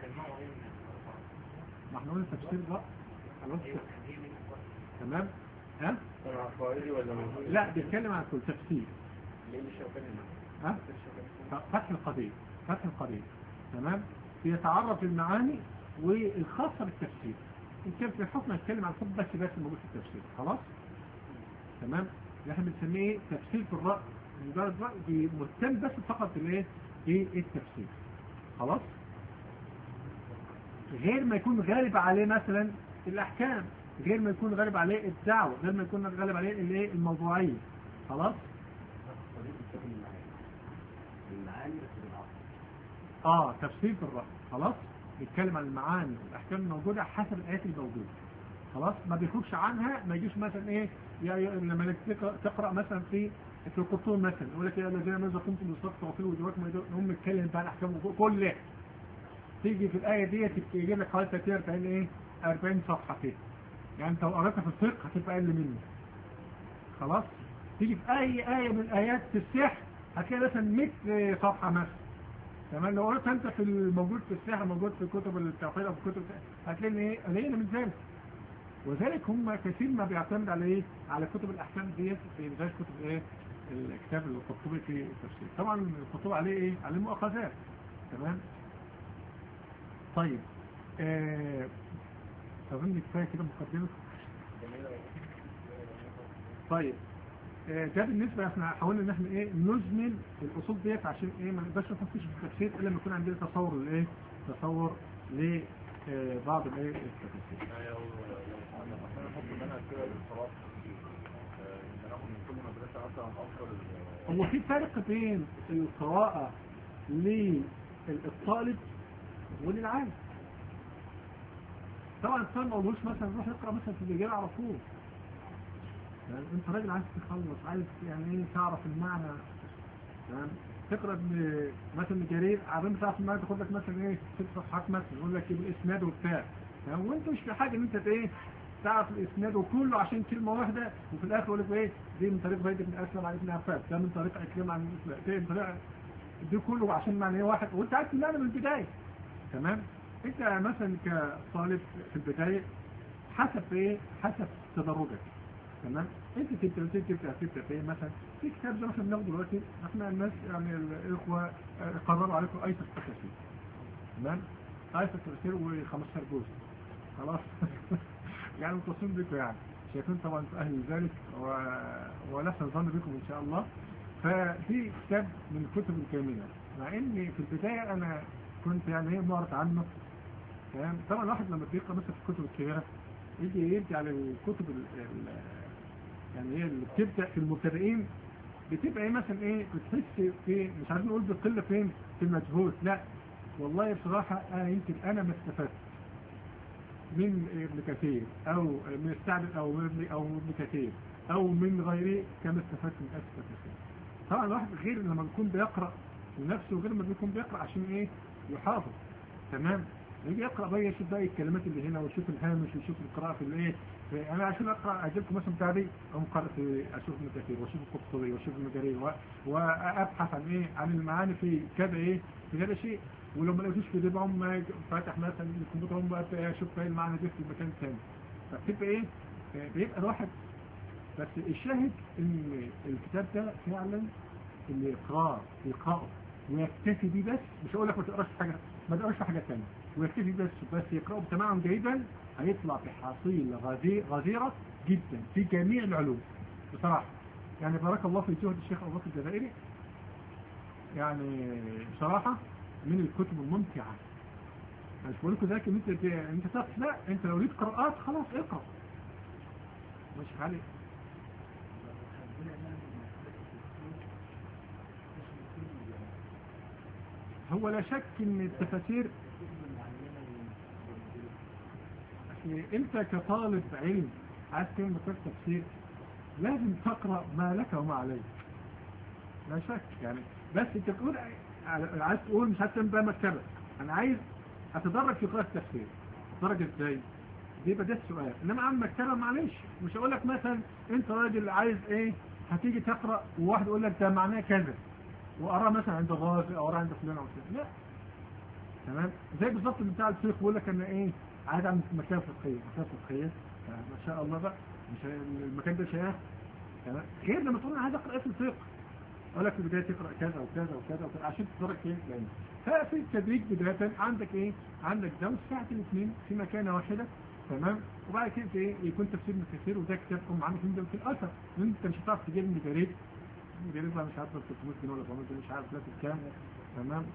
ما احنا قلنا تفسير الرأي. خلاص تمام. ها؟ لا بيتكلم عن كل تفسير. ها؟ فتح القدير، فتح القدير، تمام، بيتعرف المعاني والخاصة بالتفسير. إن كان في الحكم هنتكلم عن الحكم بس بس موجود في التفسير. خلاص تمام. اللي احنا بنسميه تفسير في الرأي، مجرد رأي مهتم بس فقط بالايه ايه التفسير. خلاص. غير ما يكون غالب عليه مثلا الاحكام، غير ما يكون غالب عليه الدعوه، غير ما يكون غالب عليه الايه الموضوعيه. خلاص. اه تفسير في الرأي. خلاص. بيتكلم عن المعاني والاحكام الموجوده حسب الايات الموجوده. خلاص. ما بيخرجش عنها، ما يجيش مثلا ايه يعني لما تقرا مثلا في في القرطون مثلا يقول لك يا الذين امنوا قمتم بالصدق وفي وجوهكم هم يتكلم بقى الاحكام كلها. تيجي في الايه ديت يجيب لك حوالي ثلاثين أربعين ايه أربعين صفحه كده، يعني انت لو قريتها في الفقه هتبقى اقل منه. خلاص. تيجي في اي ايه من الايات في السحر هتلاقي مثلا مية صفحه مثلا، تمام. لو قريتها انت في الموجود في السحر موجود في كتب التوحيد او في كتب هتلاقي ايه قليله من ذلك. وذلك هم كثير ما بيعتمد على ايه على كتب الاحكام ديت في انتاج كتب ايه الكتاب القرطبي في التفسير. طبعا القرطبي عليه ايه عليه مؤاخذات، تمام. طيب آه... اظن كفايه كده مقدمه. طيب آه ده بالنسبه احنا حاولنا ان احنا ايه نجمل الاصول ديت عشان ايه ما نقدرش نخش في التفسير الا لما يكون عندنا تصور لايه تصور ل بعض الايه التفاسير. هو في فرق بين القراءة للطالب وللعالم. طبعا الطالب ما قولوش مثلا روح اقرا مثلا في الرجال على طول، يعني انت راجل عايز تخلص، عايز يعني ايه تعرف المعنى، تمام. تقرا مثلا جرير عشان تعرف المعنى تاخد لك مثلا ايه ست صفحات مثلا يقول لك الاسناد وبتاع، تمام. وانت مش في حاجه ان انت ايه تعرف الاسناد وكله عشان كلمه واحده، وفي الاخر يقول لك ايه دي من طريق زيد بن اسلم عن ابن عباس، ده من طريق عكرمه عن الاسلام، ده من طريق دي كله عشان معنى واحد وانت عارف المعنى من البدايه، تمام. انت مثلا كطالب في البدايه حسب ايه حسب تدرجك، تمام. انت تبدا تبدا تبدا في مثلا في كتاب زي ما احنا بناخده دلوقتي، احنا الناس يعني الاخوه قرروا عليكم ايسر التفاسير، تمام. ايسر التفاسير وخمستاشر جزء، خلاص. يعني متصلين بكم، يعني شايفين طبعا انتوا اهل ذلك و... ولسنا ظن بكم ان شاء الله. ففي كتاب من الكتب الكامله، مع ان في البدايه انا كنت يعني ايه معرض عنه. تمام. طبعا الواحد لما بيقرا مثلا في الكتب الكبيره يجي يرجع للكتب ال... ال... يعني هي اللي بتبدا في المبتدئين، بتبقى ايه مثلا ايه، بتحس في مش عايزين نقول بقله فين في المجهود، لا والله بصراحه انا يمكن انا ما استفدت من ابن كثير او من السعد او من ابن او من ابن كثير او من غيره كما استفدت من اسفل كثير. طبعا الواحد غير لما بيكون بيقرا لنفسه وغير لما بيكون بيقرا عشان ايه يحافظ. تمام. يجي يقرا بقى يشوف بقى الكلمات اللي هنا ويشوف الهامش ويشوف القراءه في الايه. انا عشان اقرا اجيبكم مثلا بتاع دي اقوم قرأت اشوف ابن كثير واشوف القرطبي واشوف ابن جرير وابحث عن ايه عن المعاني في كذا ايه في كذا شيء. ولو ما لقيتوش في دي بقوم فاتح مثلا الكمبيوتر هم بقى اشوف ايه المعنى ده في مكان ثاني. فبتبقى ايه بيبقى الواحد. بس الشاهد ان الكتاب ده فعلا اللي يقراه يقراه ويكتفي بيه بس، مش هقول لك ما تقراش حاجه ما تقراش حاجه ثانيه ويكتفي بس بس يقراه تماما جيدا، هيطلع بحصيله غزيره جدا في جميع العلوم بصراحه. يعني بارك الله في جهد الشيخ ابو بكر الجزائري، يعني بصراحه من الكتب الممتعه. مش بقول لكم ذاك انت انت تقرا، لا انت لو ليك قراءات خلاص اقرا مش عليك. هو لا شك ان التفاسير انت كطالب علم عايز تعمل تفسير لازم تقرا ما لك وما عليك، لا شك. يعني بس انت تقول عايز تقول مش هتم بقى مكتبه، انا عايز اتدرج في قراءه التفسير. اتدرج ازاي؟ دي بقى ده السؤال. انما عن مكتبه معلش مش هقول لك مثلا انت راجل عايز ايه هتيجي تقرا وواحد يقول لك ده معناه كذا واراه مثلا عند غازي او اراه عند فلان او فلان، لا. تمام. زي بالظبط بتاع الفقه بيقول لك انا ايه عايز اعمل مكتبه فقهيه مكتبه فقهيه ما شاء الله بقى مش المكان ده شيخ. تمام. غير لما تقول انا عايز اقرا ايه في الفقه اقول لك في البدايه تقرا كذا وكذا وكذا وكذا عشان تتدرج فين يعني. ففي التدريج بدايه عندك ايه عندك ده ساعه الاثنين في مكانه واحده. تمام. وبعد كده ايه يكون تفسير ابن كثير وده كتاب ام عندك من في الاثر انت مش هتعرف تجيب ابن جرير ابن جرير بقى مش عارف ثلاثمية جنيه ولا أربعمية جنيه مش عارف ثلاثة كام. تمام.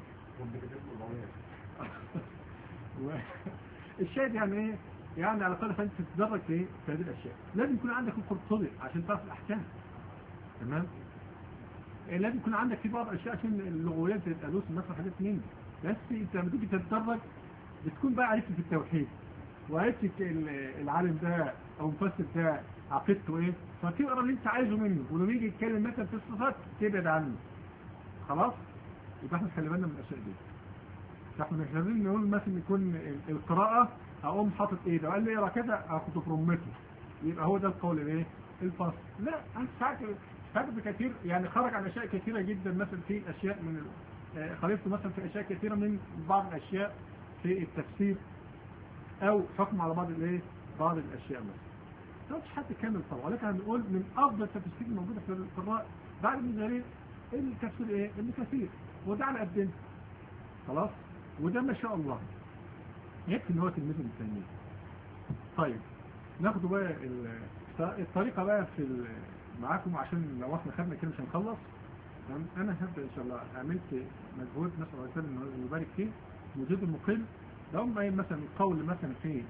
الشاهد يعني ايه يعني على الاقل فانت تتدرج في في هذه الاشياء. لازم يكون عندك القرطبي عشان تعرف الاحكام. تمام. لازم يكون عندك في بعض الاشياء عشان اللغويات زي الالوس مثلا حاجات من بس انت لما تيجي تتدرج بتكون بقى عرفت في التوحيد وعرفت العالم ده او المفسر ده عقيدته ايه فتقرا اللي انت عايزه منه. ولما يجي يتكلم مثلا في الصفات تبعد عنه خلاص. يبقى احنا خلي بالنا من الاشياء دي. احنا مش لازم نقول مثلا يكون القراءه اقوم حاطط ايه ده قال لي اقرا كذا اخد برمته يبقى هو ده القول الايه الفصل. لا انت ساعات ساعات كتير يعني خرج عن اشياء كثيره جدا مثلا في اشياء من خالفته مثلا في اشياء كثيره من بعض الاشياء في التفسير او حكم على بعض الايه بعض الاشياء مثلا. مش حد كامل طبعا ولكن هنقول من افضل التفسير الموجوده في القراء بعد ابن جرير التفسير ايه ابن كثير وده على قدنا خلاص. وده ما شاء الله يكفي ان هو تلميذ ابن تيميه. طيب ناخد بقى الطريقه بقى في معاكم عشان لو احنا خدنا كده مش هنخلص. انا هبدا ان شاء الله عملت مجهود نسال الله تعالى انه يبارك فيه وجود المقل. لو ما مثلا القول مثلا في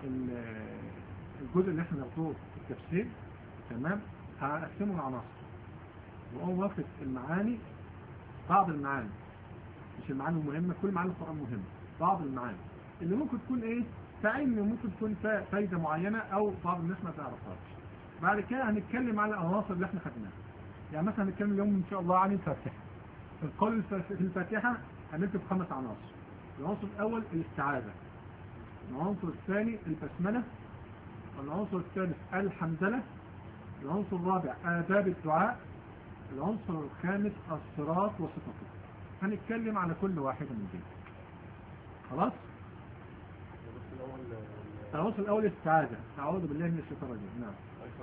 الجزء اللي احنا ناخده في التفسير تمام هقسمه لعناصر واقوم واخد المعاني بعض المعاني مش المعاني المهمه كل معاني القران مهمه بعض المعاني اللي ممكن تكون ايه تعين وممكن تكون فايده معينه او بعض الناس ما تعرفهاش. بعد كده هنتكلم على العناصر اللي احنا خدناها. يعني مثلا هنتكلم اليوم ان شاء الله عن الفاتحه. القول في الفاتحه هنكتب خمس عناصر. العنصر الاول الاستعاذه. العنصر الثاني البسمله. العنصر الثالث الحمدله. العنصر الرابع آداب الدعاء. العنصر الخامس الصراط وصفته. هنتكلم على كل واحدة من دي خلاص. العنصر الأول الاستعاذة أعوذ بالله من الشيطان الرجيم. نعم.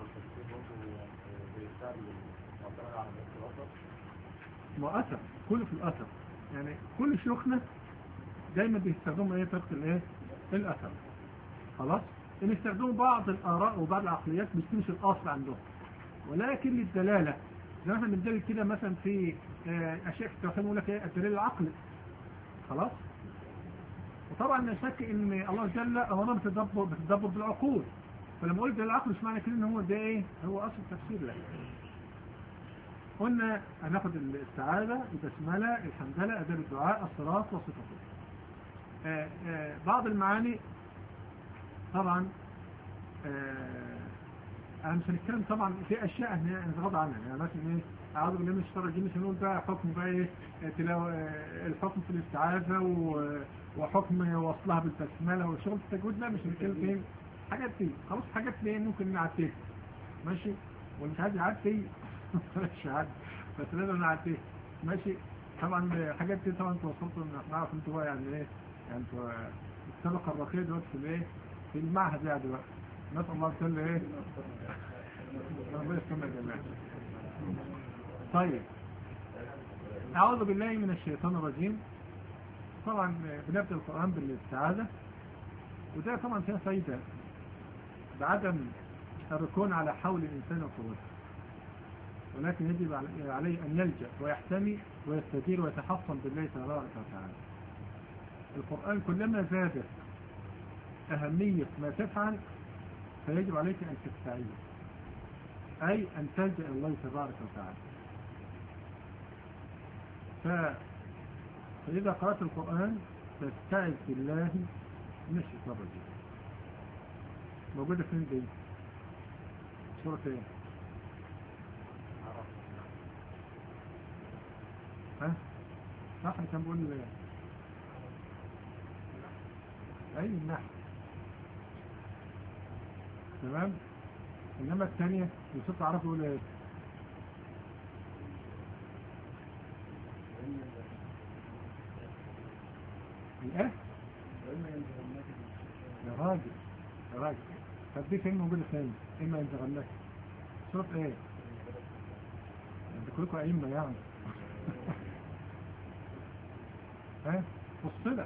مؤثر كله في الأثر يعني كل شيوخنا دايما بيستخدموا ايه طريقة الايه الأثر. خلاص، ان استخدموا بعض الاراء وبعض العقليات مش مش الاصل عندهم، ولكن للدلاله. زي ما احنا بندلل كده مثلا في اشياء في التوحيد يقول لك ايه الدليل العقلي. خلاص. وطبعا لا شك ان الله جل امرنا بالتدبر بالتدبر بالعقول، فلما قلت العقل مش معنى كده ان هو ده ايه هو اصل التفسير. لا، قلنا هناخد الاستعاذه، البسمله، الحمدله، اداب الدعاء، الصلاه وصفته. آآ آآ بعض المعاني طبعا انا مش هنتكلم طبعا في اشياء هنتغاضى عنها، يعني مثلا ايه اعوذ بالله من الشيطان الرجيم، مش هنقول بقى حكم بقى ايه تلاوه الحكم في الاستعاذه وحكم وصلها بالبسمله وشغل التجويد. لا، مش هنتكلم فين حاجات دي خلاص، حاجات دي ممكن نعديها ماشي، واللي مش عايز يعدي مش عادي، بس لازم نعديها ماشي. طبعا الحاجات دي طبعا انتوا وصلتوا ان نعرف انتوا بقى يعني ايه، يعني انتوا السابقه الرقيه دلوقتي في الايه في المعهد يعني دلوقتي. نسأل الله تعالى ايه ربنا يسلمك يا جماعه. طيب، اعوذ بالله من الشيطان الرجيم. طبعا بنبدا القران بالاستعاذه، وده طبعا فيها فايده بعدم الركون على حول الانسان وقوته، ولكن يجب عليه ان يلجا ويحتمي ويستجير ويتحصن بالله تبارك وتعالى. القران كلما زادت اهميه ما تفعل فيجب عليك أن تستعيذ، أي أن تلجأ إلى الله تبارك وتعالى. فإذا قرأت القرآن فاستعذ بالله من الشيطان الرجيم. موجودة فين دي؟ سورة ايه؟ ها؟ صح كان بقول أي النحو، تمام. انما الثانية يصير تعرف يقول ايه؟ ايه؟ يا راجل يا راجل، طب دي فين موجودة ثاني؟ اما انت غناك صوت ايه؟ انت كلكم ائمة يعني ها؟ فصلة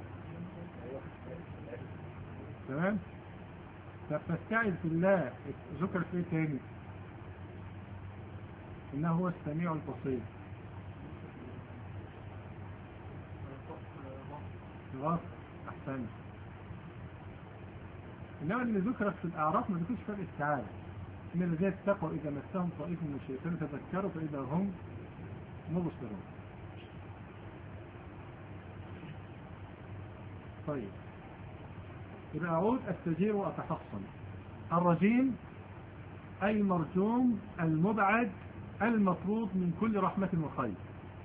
تمام. طب فاستعذ بالله ذكر في ايه تاني؟ انه هو السميع البصير. خلاص احسن. انما اللي ذكرت في الاعراف ما ذكرش في الاستعاذة. ان الذين اتقوا اذا مسهم طائف من الشيطان تذكروا فاذا هم مبصرون. طيب، يبقى اعود استجير واتحصن. الرجيم اي المرجوم المبعد المطرود من كل رحمة وخير.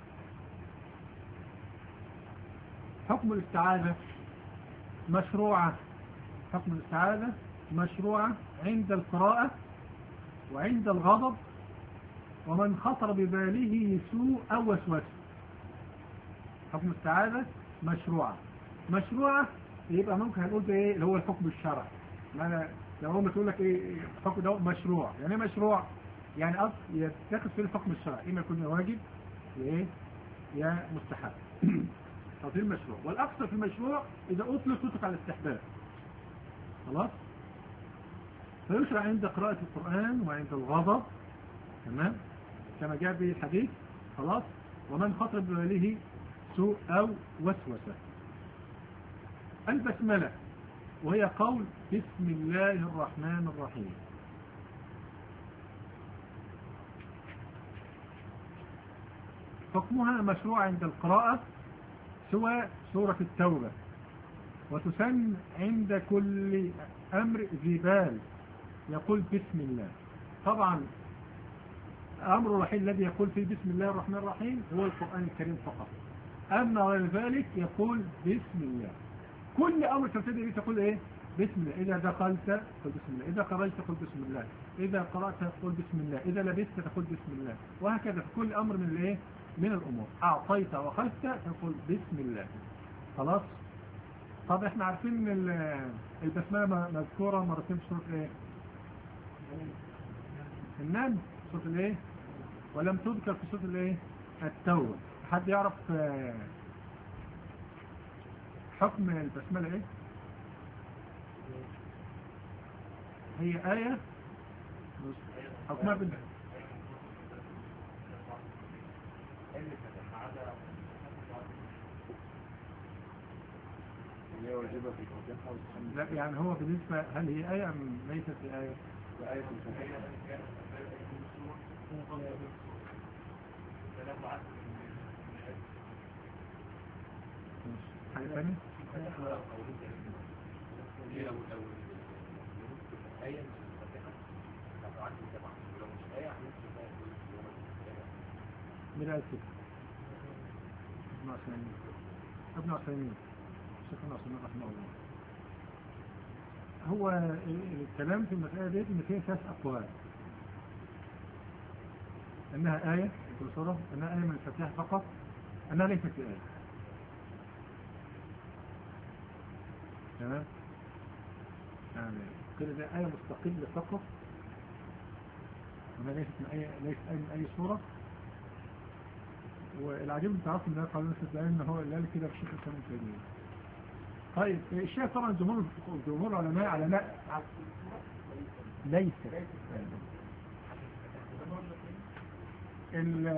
حكم الاستعاذة مشروعة، حكم الاستعاذة مشروعة عند القراءة وعند الغضب ومن خطر بباله سوء أو وسوسة. حكم الاستعاذة مشروعة مشروعة يبقى ممكن هنقول ده ايه اللي هو الحكم الشرعي. معنى لو هم تقول لك ايه الحكم ده مشروع، يعني ايه مشروع؟ يعني اصل يتخذ في الحكم الشرعي، اما يكون واجب يا ايه يا مستحب او في المشروع. والاكثر في المشروع اذا اطلق تطلق على الاستحباب. خلاص. فيشرع عند قراءة القرآن وعند الغضب، تمام، كما جاء به الحديث. خلاص. ومن خطر بباله سوء او وسوسة. البسملة وهي قول بسم الله الرحمن الرحيم. حكمها مشروع عند القراءة سوى سورة التوبة، وتسن عند كل أمر ذي بال يقول بسم الله. طبعا الأمر الوحيد الذي يقول فيه بسم الله الرحمن الرحيم هو القرآن الكريم فقط. أما غير ذلك يقول بسم الله. كل أمر تبتدي به تقول إيه؟ بسم الله. إذا دخلت قل بسم الله، إذا خرجت قل بسم الله، إذا قرأت قل بسم الله، إذا لبست تقول بسم الله، وهكذا في كل أمر من الإيه؟ من الأمور. أعطيت وأخذت تقول بسم الله. خلاص. طب إحنا عارفين إن البسملة مذكورة مرتين في سورة إيه؟ النمل، سورة الإيه؟ ولم تذكر في سورة الإيه؟ التوبة. حد يعرف حكم البسملة إيه؟ هي آية حكمها بال لا يعني هو بالنسبة هل هي آية أم ليست بآية؟ آية حاجة ثانية؟ من آية كده ابن عثيمين ابن عثيمين شيخ ابن عثيمين رحمه الله. هو الكلام في المسألة دي إن فيها ثلاث أقوال، أنها آية في السورة، أنها آية من الفاتحة فقط، أنها ليست بآية. تمام؟ يعني كده ده آية مستقلة فقط، وأنها ليست من أي ليست آية من أي سورة. والعجيب أن تعرفوا أن قالوا ليست بآية، إن هو قال كده في شيخ الإسلام ابن تيمية. طيب الشيء طبعا جمهور جمهور العلماء على لا ليس ال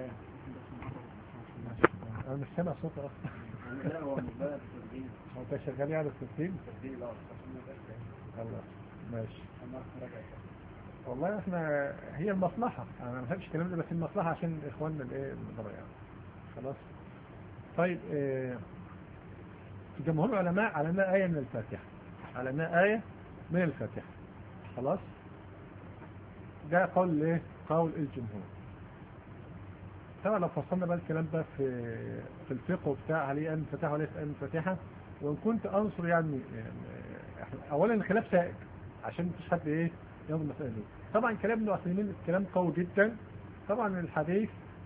انا مش سامع صوت اصلا. لا هو مبالغ في التسجيل. هو انت شغال على التسجيل؟ التسجيل لا الله ماشي. والله احنا هي المصلحة، انا ما بحبش الكلام ده بس المصلحة عشان اخواننا الايه المضيعين. خلاص طيب اه جمهور العلماء على انها آية من الفاتحة، على انها آية من الفاتحة. خلاص ده قول ايه؟ قول الجمهور. طبعا لو فصلنا بقى الكلام ده في في الفقه وبتاع هل هي آية من الفاتحة ولا ليست آية من الفاتحة، وان كنت انصر يعني, يعني اولا الخلاف سائد عشان مفيش حد ايه ياخد المسألة دي. طبعا كلام ابن عثيمين كلام قوي جدا. طبعا الحديث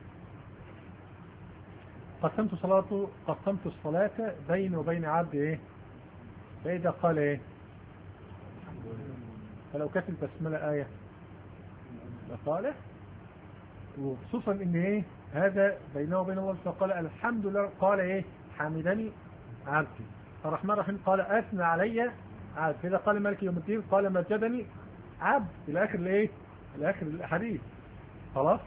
قسمت صلاته قسمت الصلاة بيني وبين عبد ايه، فإذا قال ايه، فلو كانت البسملة آية لقال، وخصوصا ان ايه هذا بينه وبين الله، فقال الحمد لله، قال ايه حمدني عبدي، الرحمن الرحيم قال اثنى علي عبد، إذا قال مالك يوم الدين قال مجدني عبد، الى اخر الايه الى اخر الحديث. خلاص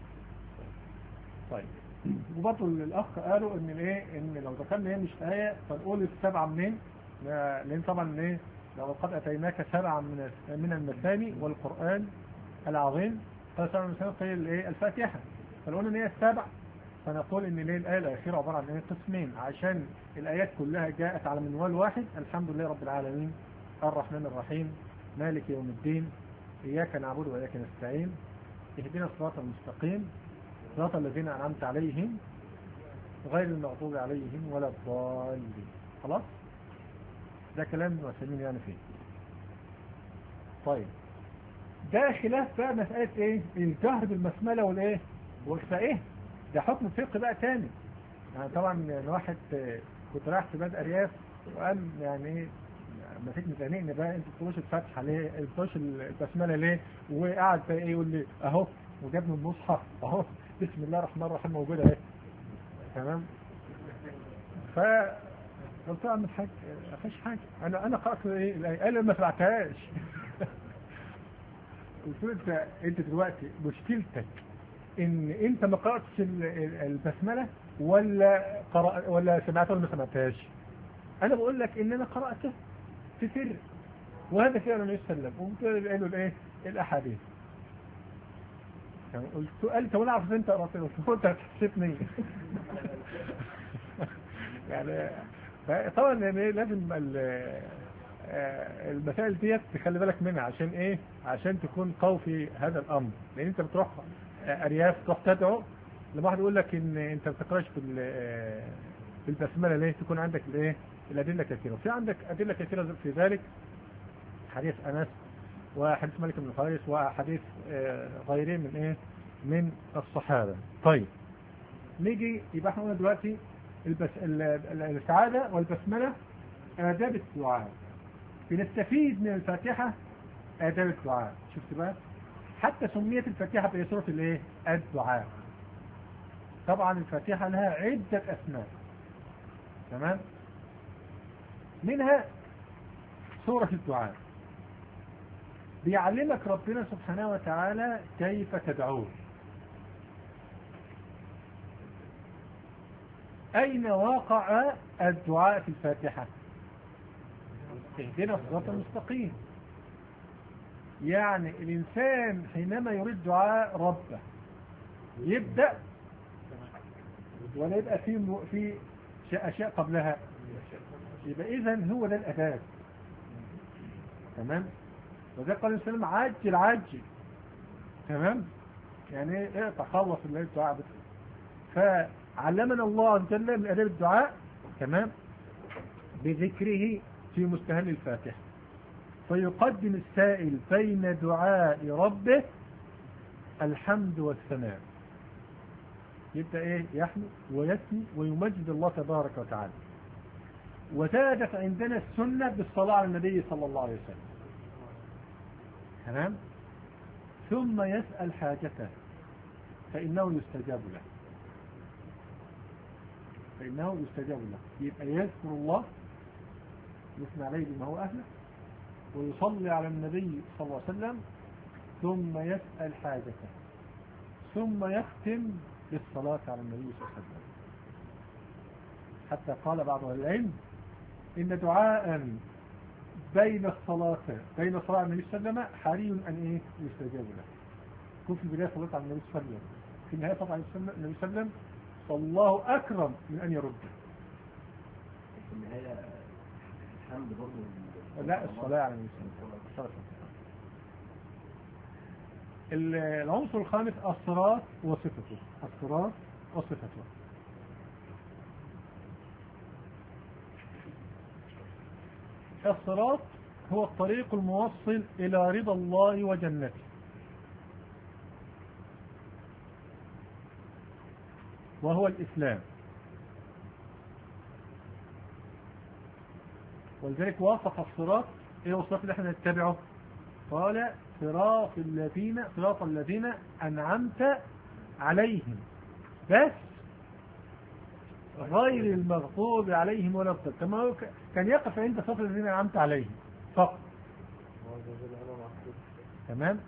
طيب. وبرضه الاخ قالوا ان الايه ان لو ذكرنا هي مش آية فنقول السبعة منين، لان طبعا ايه لو قد اتيناك سبعة من من المثاني والقرآن العظيم، فسبعة من المثاني قيل الايه الفاتحة، فنقول ان هي السبع، فنقول ان الايه الآية الأخيرة عبارة عن ايه قسمين، عشان الآيات كلها جاءت على منوال واحد، الحمد لله رب العالمين الرحمن الرحيم مالك يوم الدين إياك نعبد وإياك نستعين اهدنا الصراط المستقيم صراط الذين أنعمت عليهم غير المغضوب عليهم ولا الضالين. خلاص ده كلام ابن عثيمين يعني فيه. طيب ده خلاف بقى مسألة ايه الجهر بالبسملة والايه والفائه، ده حكم فقه بقى تاني. يعني طبعا الواحد كنت رايح في بلد ارياف وقال يعني ايه مسكني زنقني بقى انت بتقولوش الفتحه ليه، بتقولوش البسمله ليه، وقعد بقى ايه يقول لي اهو وجاب من المصحف اهو بسم الله الرحمن الرحيم موجوده اهي. تمام. ف قلت له اعمل حاجه ما فيش حاجه، انا انا قرات ايه الايه، قال لي ما سمعتهاش. قلت له انت انت دلوقتي مشكلتك ان انت ما قراتش البسمله ولا قرأ ولا سمعتها ولا ما سمعتهاش. انا بقول لك ان انا قرأته في سر وهذا فعلا النبي صلى الله عليه وسلم، وقلت له قالوا الايه الاحاديث. يعني قلت قال طب انا اعرف انت قرأته، قلت له انت هتحسبني. يعني طبعا يعني لازم المسائل ديت تخلي بالك منها عشان ايه، عشان تكون قوي في هذا الامر، لان انت بتروح ارياف تروح تدعو لما واحد يقول لك ان انت ما بتقراش في البسمله ليه، تكون عندك الايه الادله كثيره، وفي عندك ادله كثيره في ذلك، حديث انس وحديث مالك بن الحويرث وحديث غيرين من ايه من الصحابه. طيب نيجي يبقى احنا قلنا دلوقتي البس... السعاده والبسمله آداب الدعاء، بنستفيد من الفاتحة آداب الدعاء. شفت بقى حتى سميت الفاتحة بسورة الايه الدعاء. طبعا الفاتحة لها عدة اسماء، تمام، منها سورة الدعاء. بيعلمك ربنا سبحانه وتعالى كيف تدعوه. أين وقع الدعاء في الفاتحة؟ اهدنا الصراط المستقيم. يعني الإنسان حينما يريد دعاء ربه يبدأ ولا يبقى في في أشياء قبلها؟ يبقى إذن هو ده الأساس. تمام. وذلك قال النبي صلى الله عليه وسلم عجل عجل. تمام. يعني ايه تخلص اللي الدعاء بس. فعلمنا الله عز وجل من آداب الدعاء تمام بذكره في مستهل الفاتحة. فيقدم السائل بين دعاء ربه الحمد والثناء. يبدأ ايه يحمد ويثني ويمجد الله تبارك وتعالى. وزادت عندنا السنة بالصلاة على النبي صلى الله عليه وسلم. تمام. ثم يسأل حاجته فإنه يستجاب له. فإنه يستجاب له. يبقى يذكر الله يثني عليه بما هو أهله ويصلي على النبي صلى الله عليه وسلم ثم يسأل حاجته ثم يختم بالصلاة على النبي صلى الله عليه وسلم. حتى قال بعض العلم إن دعاء بين الصلاة بين الصلاة على النبي صلى الله عليه وسلم حري أن إيه يستجاب له. كن في البداية صلاة على النبي صلى الله عليه وسلم، في النهاية صلاة على النبي صلى الله عليه وسلم، فالله أكرم من أن يرده. في النهاية الحمد برضه لا الصلاة على النبي صلى الله عليه وسلم. العنصر الخامس الصراط وصفته. الصراط وصفته. الصراط هو الطريق الموصل إلى رضا الله وجنته. وهو الإسلام. ولذلك وصف الصراط إيه هو الصراط اللي احنا نتبعه؟ قال صراط الذين صراط الذين أنعمت عليهم بس غير المغضوب عليهم ولا الضالين. كما كان يقف عند صراط الذين أنعمت عليهم فقط. تمام.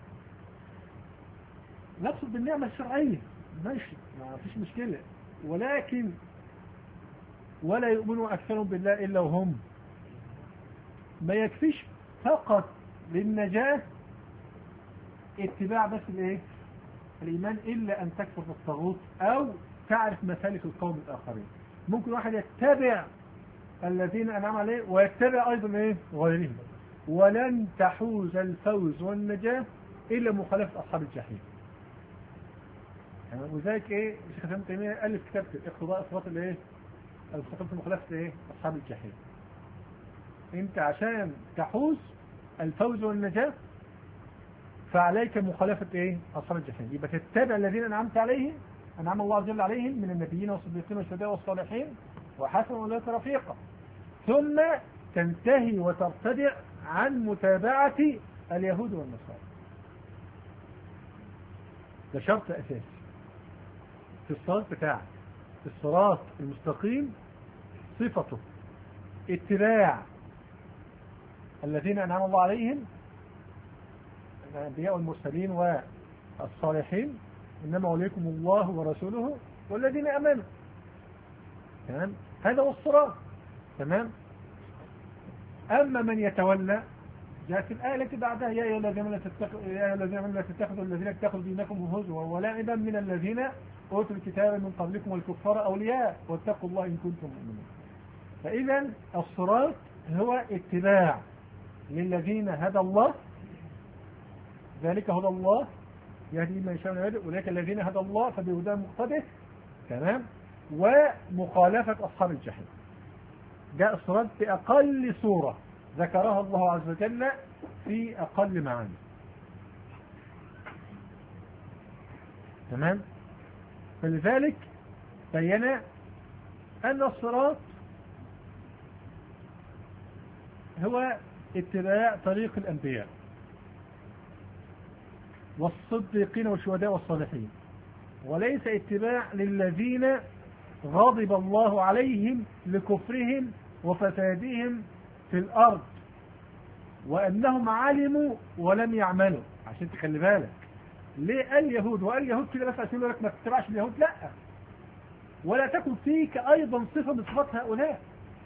نقصد بالنعمة الشرعية ماشي ما فيش مشكلة، ولكن ولا يؤمنوا أكثرهم بالله إلا وهم. ما يكفيش فقط للنجاة اتباع بس الايه الإيمان إلا أن تكفر بالطاغوت أو تعرف مسالك القوم الآخرين. ممكن واحد يتبع الذين أنعم عليه ويتبع أيضا ايه غيرهم، ولن تحوز الفوز والنجاة إلا مخالفة أصحاب الجحيم. يعني وذلك ايه الشيخ ابن تيمية ألف كتاب اقتضاء صراط الايه المستقيم في مخالفة ايه أصحاب الجحيم. انت عشان تحوز الفوز والنجاة فعليك مخالفة ايه أصحاب الجحيم. يبقى تتبع الذين أنعمت عليهم أنعم الله عز وجل عليهم من النبيين والصديقين والشهداء والصالحين وحسن أولئك رفيقا، ثم تنتهي وترتدع عن متابعة اليهود والنصارى. ده شرط أساسي في الصراط بتاعك. الصراط المستقيم صفته اتباع الذين أنعم الله عليهم الأنبياء والمرسلين والصالحين، إنما وليكم الله ورسوله والذين آمنوا. تمام. هذا هو الصراط. تمام. أما من يتولى جاءت الآية التي بعدها يا أيها الذين آمنوا لا تتخذوا الذين اتخذوا دينكم هزوا ولعبا من الذين أوتوا الكتاب من قبلكم والكفار أولياء واتقوا الله إن كنتم مؤمنين. فإذا الصراط هو اتباع للذين هدى الله، ذلك هدى الله يهدي من يشاء من عباده، أولئك الذين هدى الله فبهداه مقتده. تمام. ومخالفة أصحاب الجحيم. جاء الصراط بأقل صورة ذكرها الله عز وجل في أقل معاني. تمام. فلذلك بين أن الصراط هو اتباع طريق الأنبياء والصديقين والشهداء والصالحين، وليس اتباع للذين غضب الله عليهم لكفرهم وفسادهم في الأرض وأنهم علموا ولم يعملوا. عشان تخلي بالك ليه قال اليهود وقال اليهود كده بس عشان يقول لك ما تتبعش اليهود؟ لا، ولا تكن فيك أيضا صفة من صفات هؤلاء.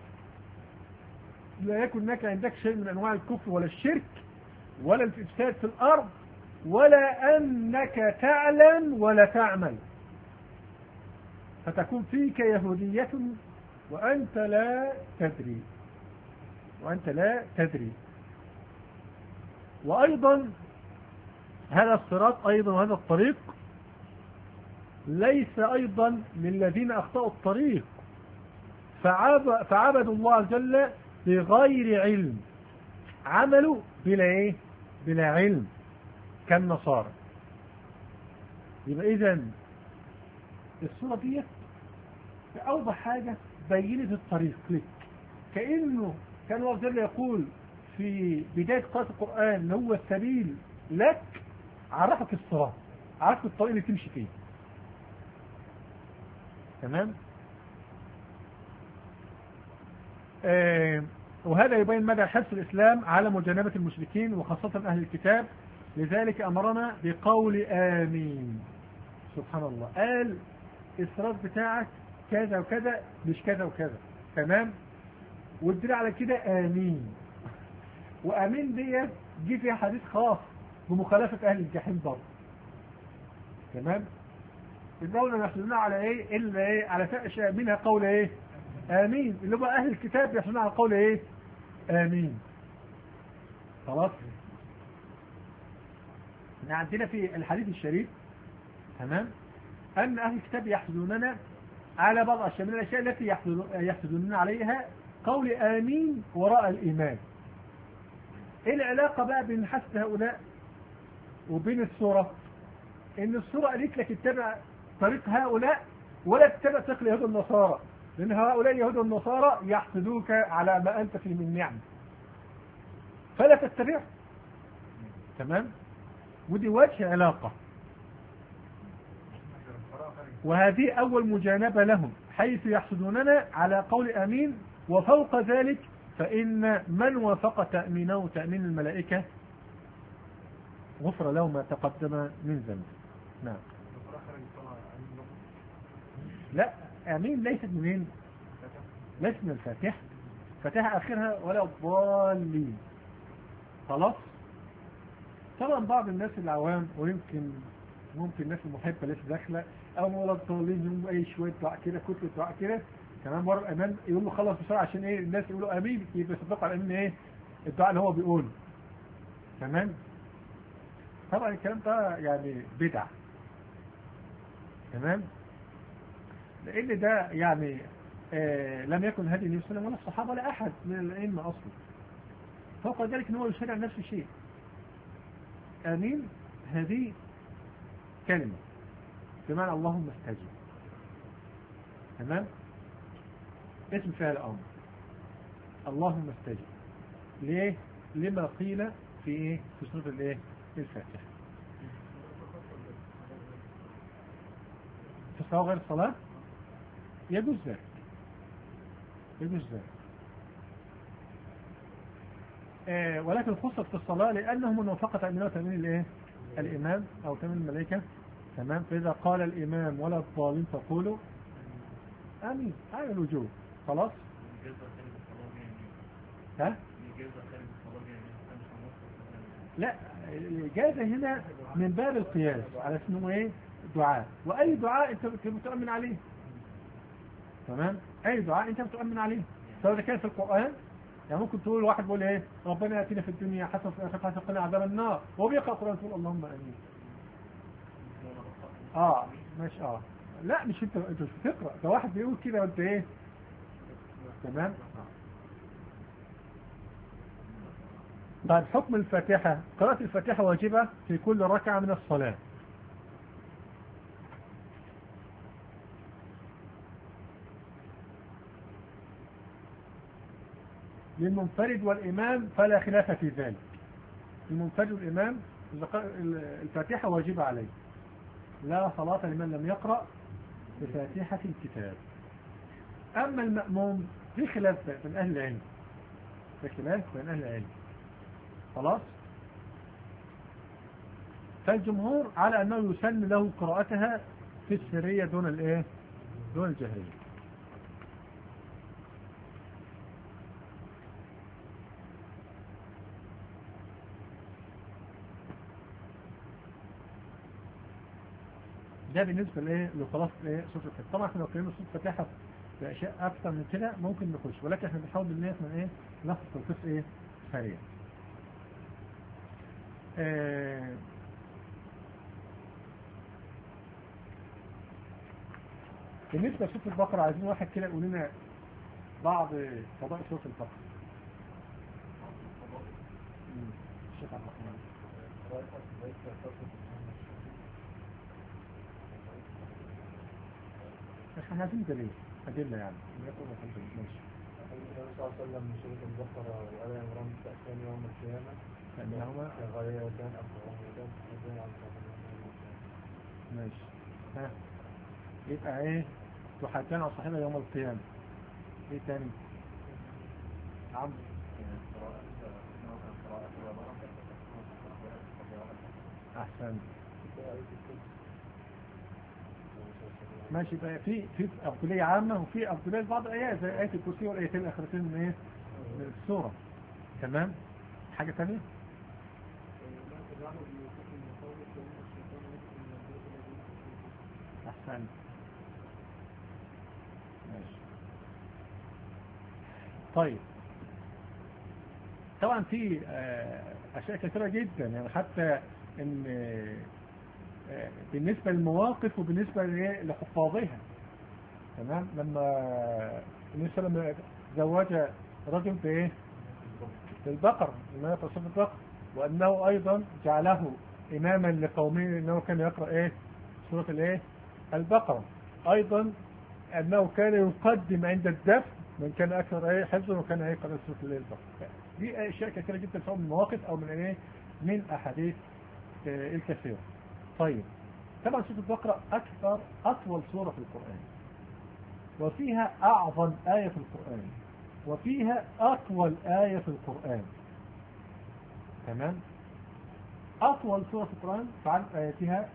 لا يكن لك عندك شيء من أنواع الكفر ولا الشرك ولا الإفساد في الأرض ولا أنك تعلم ولا تعمل، فتكون فيك يهودية وأنت لا تدري وأنت لا تدري. وأيضا هذا الصراط أيضا وهذا الطريق ليس أيضا للذين أخطأوا الطريق فعبدوا الله عز وجل بغير علم، عملوا بلا إيه؟ بلا علم كالنصارى. يبقى إذن الصورة دي أوضح حاجة بينت الطريق لك، كأنه كان الله عز وجل يقول في بداية قراءة القرآن إن هو السبيل لك، عرفك الصراط، عرفك الطريق اللي تمشي فيه. تمام؟ آه وهذا يبين مدى حرص الإسلام على مجانبة المشركين وخاصة أهل الكتاب، لذلك أمرنا بقول آمين. سبحان الله، قال الصراط بتاعك كذا وكذا مش كذا وكذا. تمام؟ والدليل على كده آمين. وآمين دي جه فيها حديث خاص بمخالفة أهل الجحيم برضه. تمام؟ الدولة يحصلون على إيه؟ إلا إيه؟ على فأشياء منها قول إيه؟ آمين، اللي هو أهل الكتاب يحصلون على قول إيه؟ آمين. خلاص؟ عندنا في الحديث الشريف تمام أن أهل الكتاب يحسدوننا على بعض أشياء من الأشياء التي يحسدوننا عليها قول آمين وراء الإيمان. إيه العلاقة بقى بين حسد هؤلاء وبين السورة؟ إن السورة قالت لك اتبع طريق هؤلاء ولا تتبع طريق اليهود والنصارى، لأن هؤلاء اليهود والنصارى يحسدوك على ما أنت فيه من نعم فلا تتبع. تمام؟ ودي وجه علاقة، وهذه أول مجانبة لهم حيث يحسدوننا على قول آمين. وفوق ذلك فإن من وافق تأمينه تأمين الملائكة غفر له ما تقدم من ذنبه. نعم. لا، آمين ليست منين؟ ليست من الفاتحة. فاتحة آخرها ولا الضالين. خلاص؟ طبعا بعض الناس العوام ويمكن ممكن الناس المحبة لسه داخلة أو ولا الضالين يوم أي شوية دعاء كده كتلة دعاء كده كمان مرة الأمان يقول له خلص بسرعة عشان إيه الناس يقولوا آمين يبقى يصدقوا على إن إيه الدعاء اللي هو بيقوله. تمام؟ طبعا الكلام ده يعني بدع. تمام؟ لأن ده يعني آه لم يكن هدي النبي صلى الله عليه وسلم ولا الصحابة ولا أحد من الأئمة أصلا. فوق ذلك إن هو يشرع نفس الشيء. آمين هذه كلمة بمعنى اللهم استجب. تمام؟ اسم فعل أمر اللهم استجب. ليه؟ لما قيل في إيه؟ في سورة الإيه؟ الفاتحة. في الصلاة غير الصلاة يجوز ذلك، يجوز ذلك. آه ولكن خصت في الصلاة لأنه من وفق تأمينه تأمين الإيه؟ الإمام أو تأمين الملائكة. تمام؟ فإذا قال الإمام ولا الضالين فقولوا آمين على الوجوب. خلاص؟ ها؟ لا، الإجازة هنا من باب القياس على اسمه إيه؟ دعاء، وأي دعاء أنت بتؤمن عليه. تمام؟ أي دعاء أنت بتؤمن عليه سواء كان في القرآن. يعني ممكن تقول واحد بيقول إيه؟ ربنا يأتينا في الدنيا حسنة وفي الآخرة حسنة وقنا عذاب النار، وهو بيقرأ القرآن تقول اللهم آمين. آه ماشي. آه لا مش أنت أنت مش بتقرأ، ده واحد بيقول كده وأنت إيه؟ تمام؟ طيب حكم الفاتحة. قراءة الفاتحة واجبة في كل ركعة من الصلاة. للمنفرد والإمام فلا خلاف في ذلك. المنفرد والإمام الفاتحة واجبة عليه، لا صلاة لمن لم يقرأ بفاتحة الكتاب. أما المأموم في خلاف بين أهل العلم، في خلاف بين أهل العلم خلاص. فالجمهور على أنه يسن له قراءتها في السرية دون الايه دون الجهرية. ده بالنسبة لايه لخلاصة ايه سورة الفتح. طبعا احنا لو اتكلمنا سورة الفاتحة في اشياء اكثر من كده ممكن نخش، ولكن احنا بنحاول ان احنا ايه ناخد تلخيص ايه سريع. آه بالنسبة لسورة البقرة عايزين واحد كده يقول لنا بعض فضائل سورة البقرة. الشيخ عبد الرحمن. احنا عايزين دليل أدلة يعني يقول الحمد لله. ماشي. النبي صلى الله عليه وسلم من سورة البقرة وآل عمران تأتيان يوم القيامة لأنهما غايتان أقوى حدين عن ماشي. ها يبقى ايه تحدثان عن صاحبها يوم القيامة. ايه تاني؟ نعم. احسن. ماشي. بقى في في أفضلية عامة وفي أفضلية بعض الآيات زي آية الكرسي والآيتين الأخرتين من إيه من السورة. تمام. حاجة ثانية؟ أحسن. ماشي. طيب طبعا في أشياء كثيرة جدا يعني حتى إن بالنسبة للمواقف وبالنسبة لحفاظها. تمام. لما النبي صلى الله عليه وسلم زوج رجل بايه بالبقر لما يقرأ سورة البقر، وأنه أيضا جعله إماما لقومه أنه كان يقرأ إيه سورة الإيه البقرة. أيضا أنه كان يقدم عند الدفن من كان أكثر إيه حفظا وكان يقرأ سورة الإيه البقرة. دي أشياء كثيرة جدا سواء من مواقف أو من إيه من أحاديث الكثيرة. طيب طبعا سورة البقرة أكثر أطول سورة في القرآن، وفيها أعظم آية في القرآن، وفيها أطول آية في القرآن. تمام. أطول سورة في القرآن فعن آياتها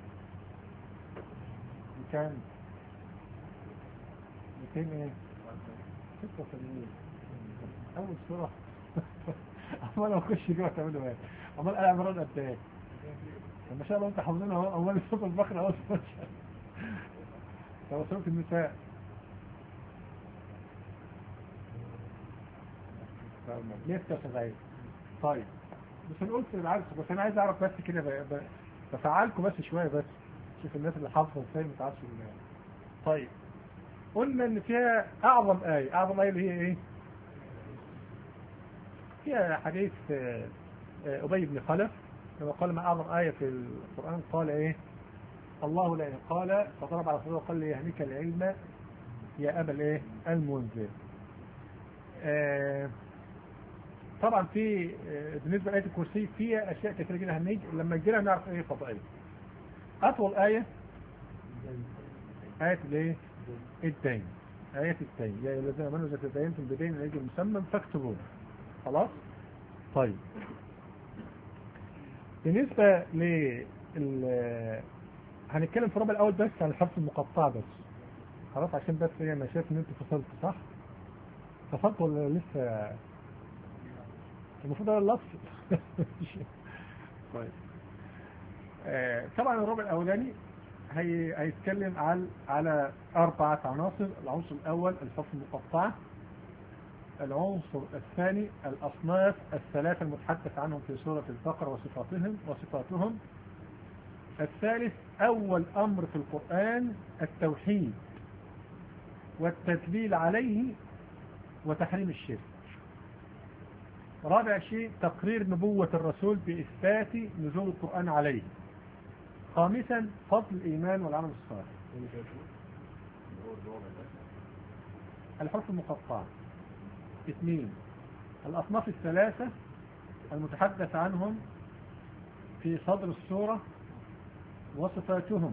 كان مئتين ايه ستة وثمانين أول سورة. أول أخش جوه تعملوا ايه أول آل عمران قد ايه ما شاء الله أنت حافظينها أهو. أول سورة البقرة أول سورة سورة النساء ليه تسعين. طيب مش هنقول في العكس بس انا عايز اعرف بس كده بفعلكم بس شويه بس شوف الناس اللي حافظه ازاي ما تعرفش. طيب قلنا ان فيها اعظم ايه. اعظم ايه اللي هي ايه؟ فيها حديث ابي بن خلف لما قال ما اعظم ايه في القران قال ايه الله لا قال فضرب على صدره وقال لي يهنيك العلم يا ابا الايه المنذر. آه طبعا في بالنسبة لآية الكرسي فيها أشياء كثيرة جدا هنيجي لما نجينا نعرف إيه فضائلها. أطول آية آية الإيه؟ الدين. آية الدين يا أيها الذين آمنوا إذا تداينتم بدين إلى أجل مسمى فاكتبوه. خلاص؟ طيب بالنسبة لل هنتكلم في الربع الأول بس عن الحرف المقطع بس. خلاص عشان بس إيه أنا شايف إن أنت فصلت صح؟ فصلت ولا لسه؟ المفروض على اللفظ. طيب آه طبعا الربع الاولاني هي هيتكلم على على اربعه عناصر. العنصر الاول الحروف المقطعه، العنصر الثاني الاصناف الثلاثه المتحدث عنهم في سوره البقره وصفاتهم وصفاتهم الثالث اول امر في القران التوحيد والتدليل عليه وتحريم الشرك. رابع شيء تقرير نبوة الرسول بإثبات نزول القرآن عليه. خامسا فضل الإيمان والعمل الصالح. الحروف المقطعة. اثنين الأصناف الثلاثة المتحدث عنهم في صدر السورة وصفاتهم.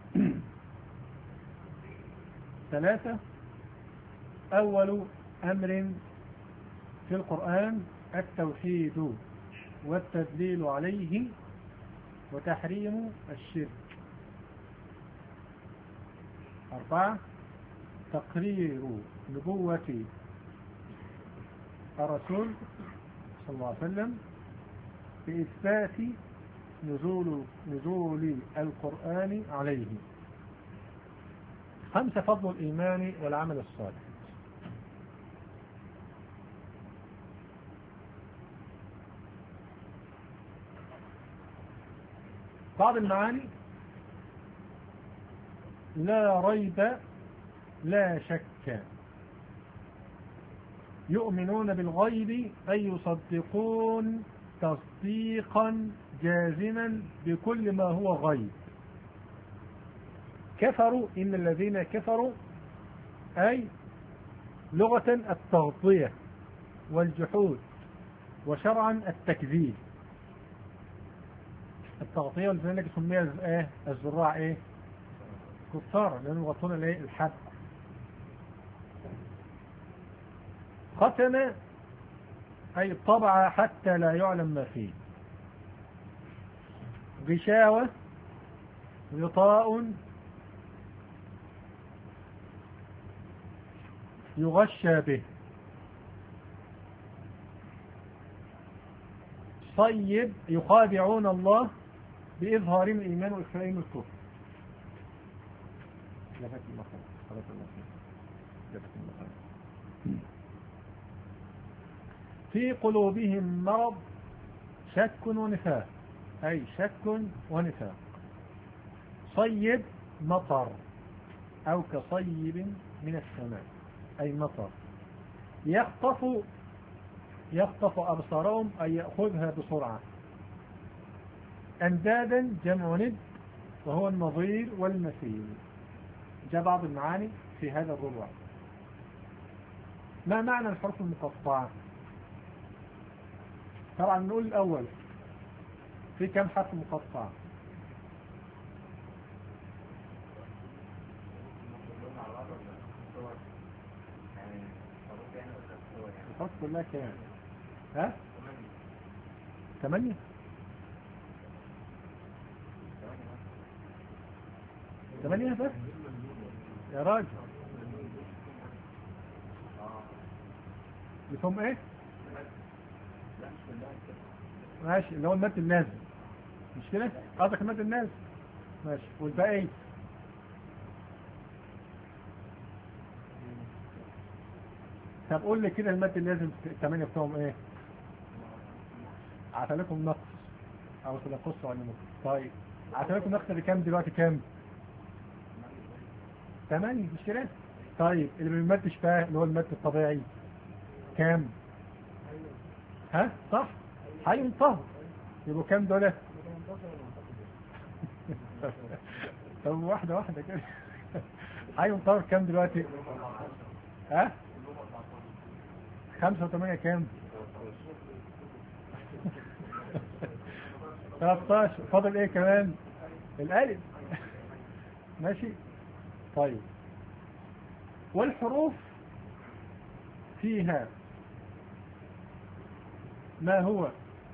ثلاثة أول أمر في القرآن التوحيد والتدليل عليه وتحريم الشرك. أربعة تقرير نبوة الرسول صلى الله عليه وسلم بإثبات نزول نزول القرآن عليه. خمسة فضل الإيمان والعمل الصالح. بعض المعاني: لا ريب لا شك، يؤمنون بالغيب أي يصدقون تصديقا جازما بكل ما هو غيب. كفروا إن الذين كفروا أي لغة التغطية والجحود، وشرعا التكذيب. التغطية ولذلك سميها ايه الزراع ايه كفار، لأنهم يغطون الايه الحب. ختم أي طبع حتى لا يعلم ما فيه. غشاوة غطاء يغشى به. صيب يخادعون الله بإظهارهم الإيمان وإخفائهم الكفر. لفت المخرج خلاص المخرج لفت المخرج. في قلوبهم مرض شك ونفاق أي شك ونفاق. صيب مطر أو كصيب من السماء أي مطر. يخطف يخطف أبصارهم أي يأخذها بسرعة. أندادا جمع ند وهو النظير والمثيل. جاء بعض المعاني في هذا الربع. ما معنى الحروف المقطعة؟ طبعا نقول الأول في كم حرف مقطع؟ الحروف كلها كام؟ ها؟ ثمانية؟ ثمانية بس؟ يا راجل يفهم ايه؟ ماشي، اللي هو المد النازل مش كده؟ قصدك المد النازل ماشي، والباقي ايه؟ طب قول لي كده المد النازل الثمانية بتوعهم ايه؟ عتلكم نقص او تنقصوا عن النقص. طيب عتلكم نقص بكام دلوقتي؟ كام؟ ثمانية مش كده؟ طيب اللي ما بيمدش بقى اللي هو المد الطبيعي كام؟ ها صح؟ هينطهر يبقوا كام دول؟ طب واحدة واحدة كده. هينطهر كام دلوقتي؟ ها؟ خمسة وثمانية كام؟ ثلاثة عشر. فاضل ايه كمان؟ الالف. ماشي طيب. والحروف فيها ما هو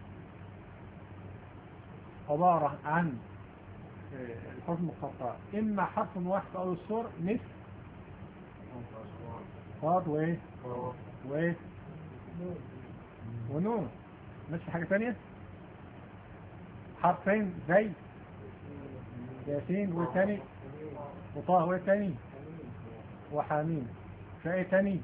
عبارة عن الحروف المقطعة، إما حرف واحد أو الصور مثل صاد وإيه وإيه ونون. مش حاجة ثانية؟ حرفين زي ياسين والثاني وطه والثاني وحامين. فإيه ثاني؟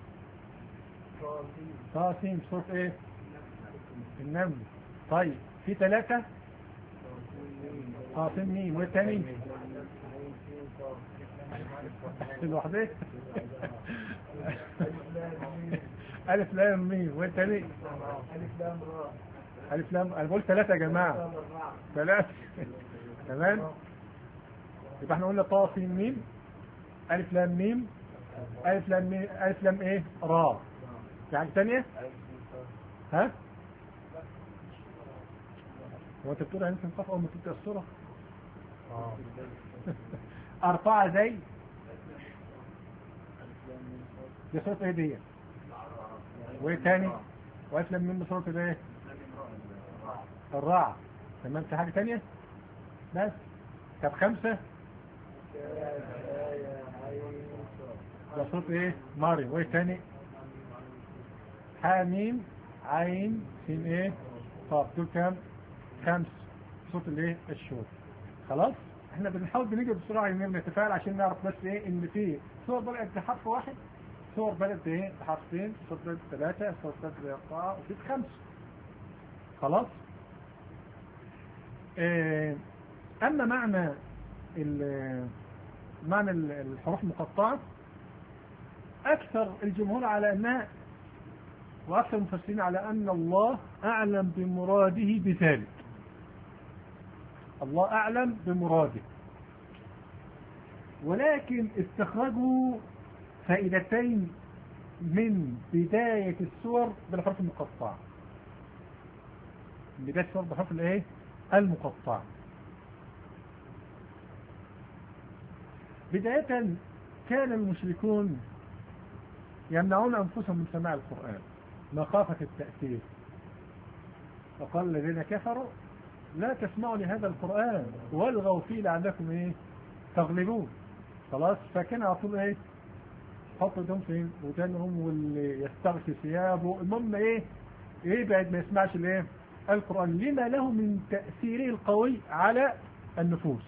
طاسين صوت إيه؟ النمل. طيب في ثلاثة طاسين ميم والثاني الوحدة ألف لام ميم والثاني ألف لام. أنا بقول ثلاثة يا جماعة، ثلاثة تمام. يبقى احنا قلنا طاسين ميم ألف لام ميم ألف لام ميم ألف لام إيه را. في حاجة ثانية؟ ها؟ هو انت بتقول هنسى نقف او ما تبقى الصورة؟ أربعة زي دي صورة ايه دي؟ وايه تاني؟ وألف لام ميم بصورة ايه؟ الرعد. تمام. في حاجة تانية؟ بس. طب خمسة؟ ده صوت ايه؟ مريم. وايه تاني؟ حاميم عين سين ايه؟ طب دول كام؟ خمس. صوت الايه؟ الشوط. خلاص. احنا بنحاول بنيجي بسرعة يمين نتفاعل عشان نعرف بس ايه ان في صور بدأت بحرف واحد، صور بدأت ايه بحرفين، صور بدأت بثلاثة، صور بدأت بأربعة، وفي خمس. خلاص. اه اما معنى معنى الحروف المقطعة، اكثر الجمهور على انها واكثر المفسرين على ان الله اعلم بمراده بذلك. الله اعلم بمراده، ولكن استخرجوا فائدتين من بداية السور بالحروف المقطعة. بداية السور بالحروف الايه المقطعة. بداية كان المشركون يمنعون أنفسهم من سماع القرآن مخافة التأثير، وقال الذين كفروا لا تسمعوا لهذا القرآن والغوا فيه لعلكم ايه تغلبون. خلاص. فكان على طول ايه حط ايدهم في ودانهم واللي يستغشي ثيابه، المهم ايه يبعد ما يسمعش الايه القرآن لما له من تأثيره القوي على النفوس.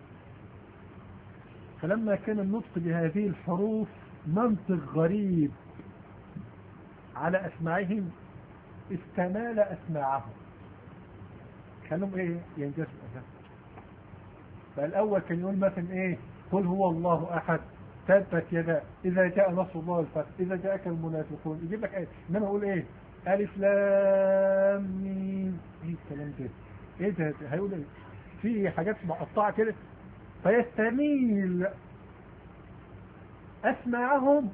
فلما كان النطق بهذه الحروف منطق غريب على أسماعهم استمال أسماعهم، خلهم ايه ينجسوا. فالأول كان يقول مثلا ايه قل هو الله أحد، تبت يدا إذا جاء نصر الله والفتح، إذا جاءك المنافقون، يجيب لك آية. إنما أقول إيه ألف لام ميم، إيه الكلام ده؟ إيه ده؟ هيقول إيه؟ في حاجات مقطعة كده، فيستميل أسماعهم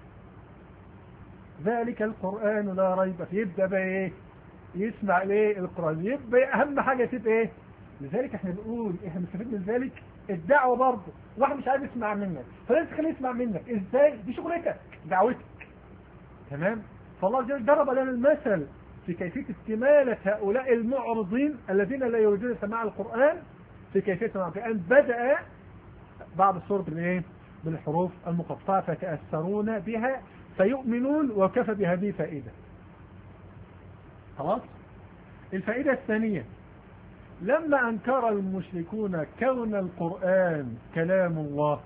ذلك القرآن لا ريب فيه. يبدأ بقى إيه يسمع إيه القرآن، يبقى أهم حاجة تبقى إيه. لذلك إحنا بنقول إحنا مستفيد من ذلك الدعوة برضه. واحد مش عايز يسمع منك فلازم تخليه يسمع منك. ازاي؟ دي شغلتك، دعوتك. تمام. فالله جل ضرب لنا المثل في كيفية استمالة هؤلاء المعرضين الذين لا يريدون سماع القرآن في كيفية سماع القرآن. بدأ بعض السور بالايه بالحروف المقطعة فتأثرون بها فيؤمنون، وكفى بهذه فائدة. خلاص. الفائدة الثانية، لما أنكر المشركون كون القرآن كلام الله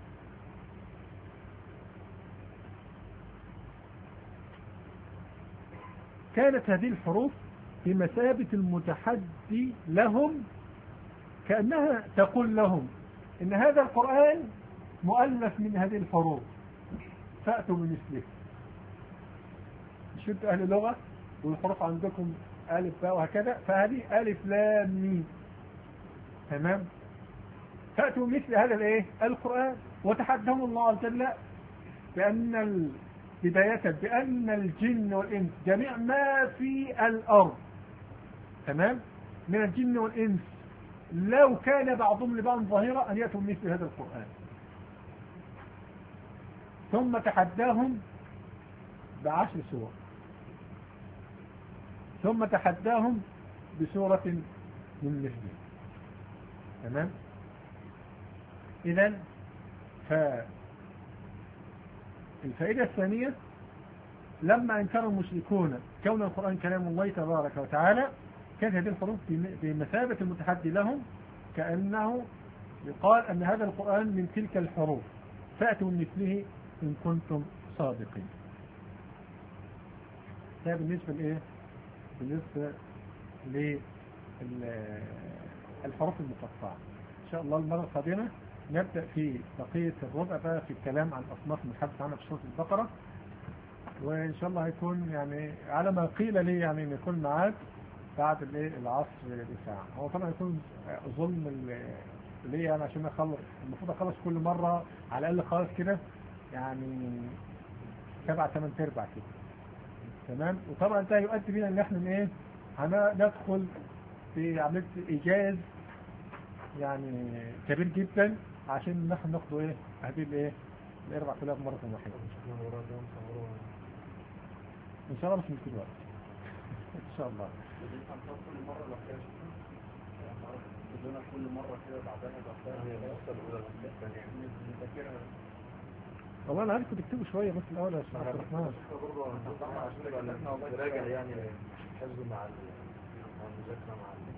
كانت هذه الحروف بمثابة المتحدي لهم، كأنها تقول لهم إن هذا القرآن مؤلف من هذه الحروف فأتوا بمثله. مش انتوا أهل لغة والحروف عندكم ألف باء وهكذا، فهذه ألف لام ميم. تمام. فأتوا مثل هذا الايه القرآن، وتحدهم الله عز وجل بأن بداية بأن الجن والإنس جميع ما في الأرض، تمام، من الجن والإنس لو كان بعضهم لبعض ظاهرة أن يأتوا مثل هذا القرآن. ثم تحداهم بعشر سور، ثم تحداهم بسورة من مثله. تمام. إذن فالفائدة الثانية، لما انكر المشركون كون القرآن كلام الله تبارك وتعالى، كانت هذه الحروف بمثابة المتحدي لهم، كأنه يقال أن هذا القرآن من تلك الحروف فأتوا من مثله إن كنتم صادقين. ده بالنسبة لإيه؟ بالنسبة للحروف المقطعة. إن شاء الله المرة القادمة نبدأ في بقية الربع بقى في الكلام عن أصناف المتحدث عنها في سورة البقرة، وإن شاء الله هيكون يعني على ما قيل لي يعني أن يكون معاك بعد العصر بساعة. هو طبعا يكون ظلم ليه يعني عشان أخلص، المفروض أخلص كل مرة على الأقل خالص كده يعني سبعة ثمان تربع كده. تمام. وطبعا ده يؤدي بينا ان احنا ايه هندخل في عملية ايجاز يعني كبير جدا عشان نحن ناخده ايه هذه الايه الاربع آلاف مرة واحدة ان شاء الله. مش من كل وقت ان شاء الله. بيقولها كل مرة كده بعدها بختار هي النسخة الأولى والنسخة الثانية. مذاكرها. والله انا عايزكم تكتبوا شويه بس الاول يا شيخ عبد الرحمن. برضه طبعا عشان نبقى نراجع يعني حفظ مع ال- مع المذاكرة مع ال-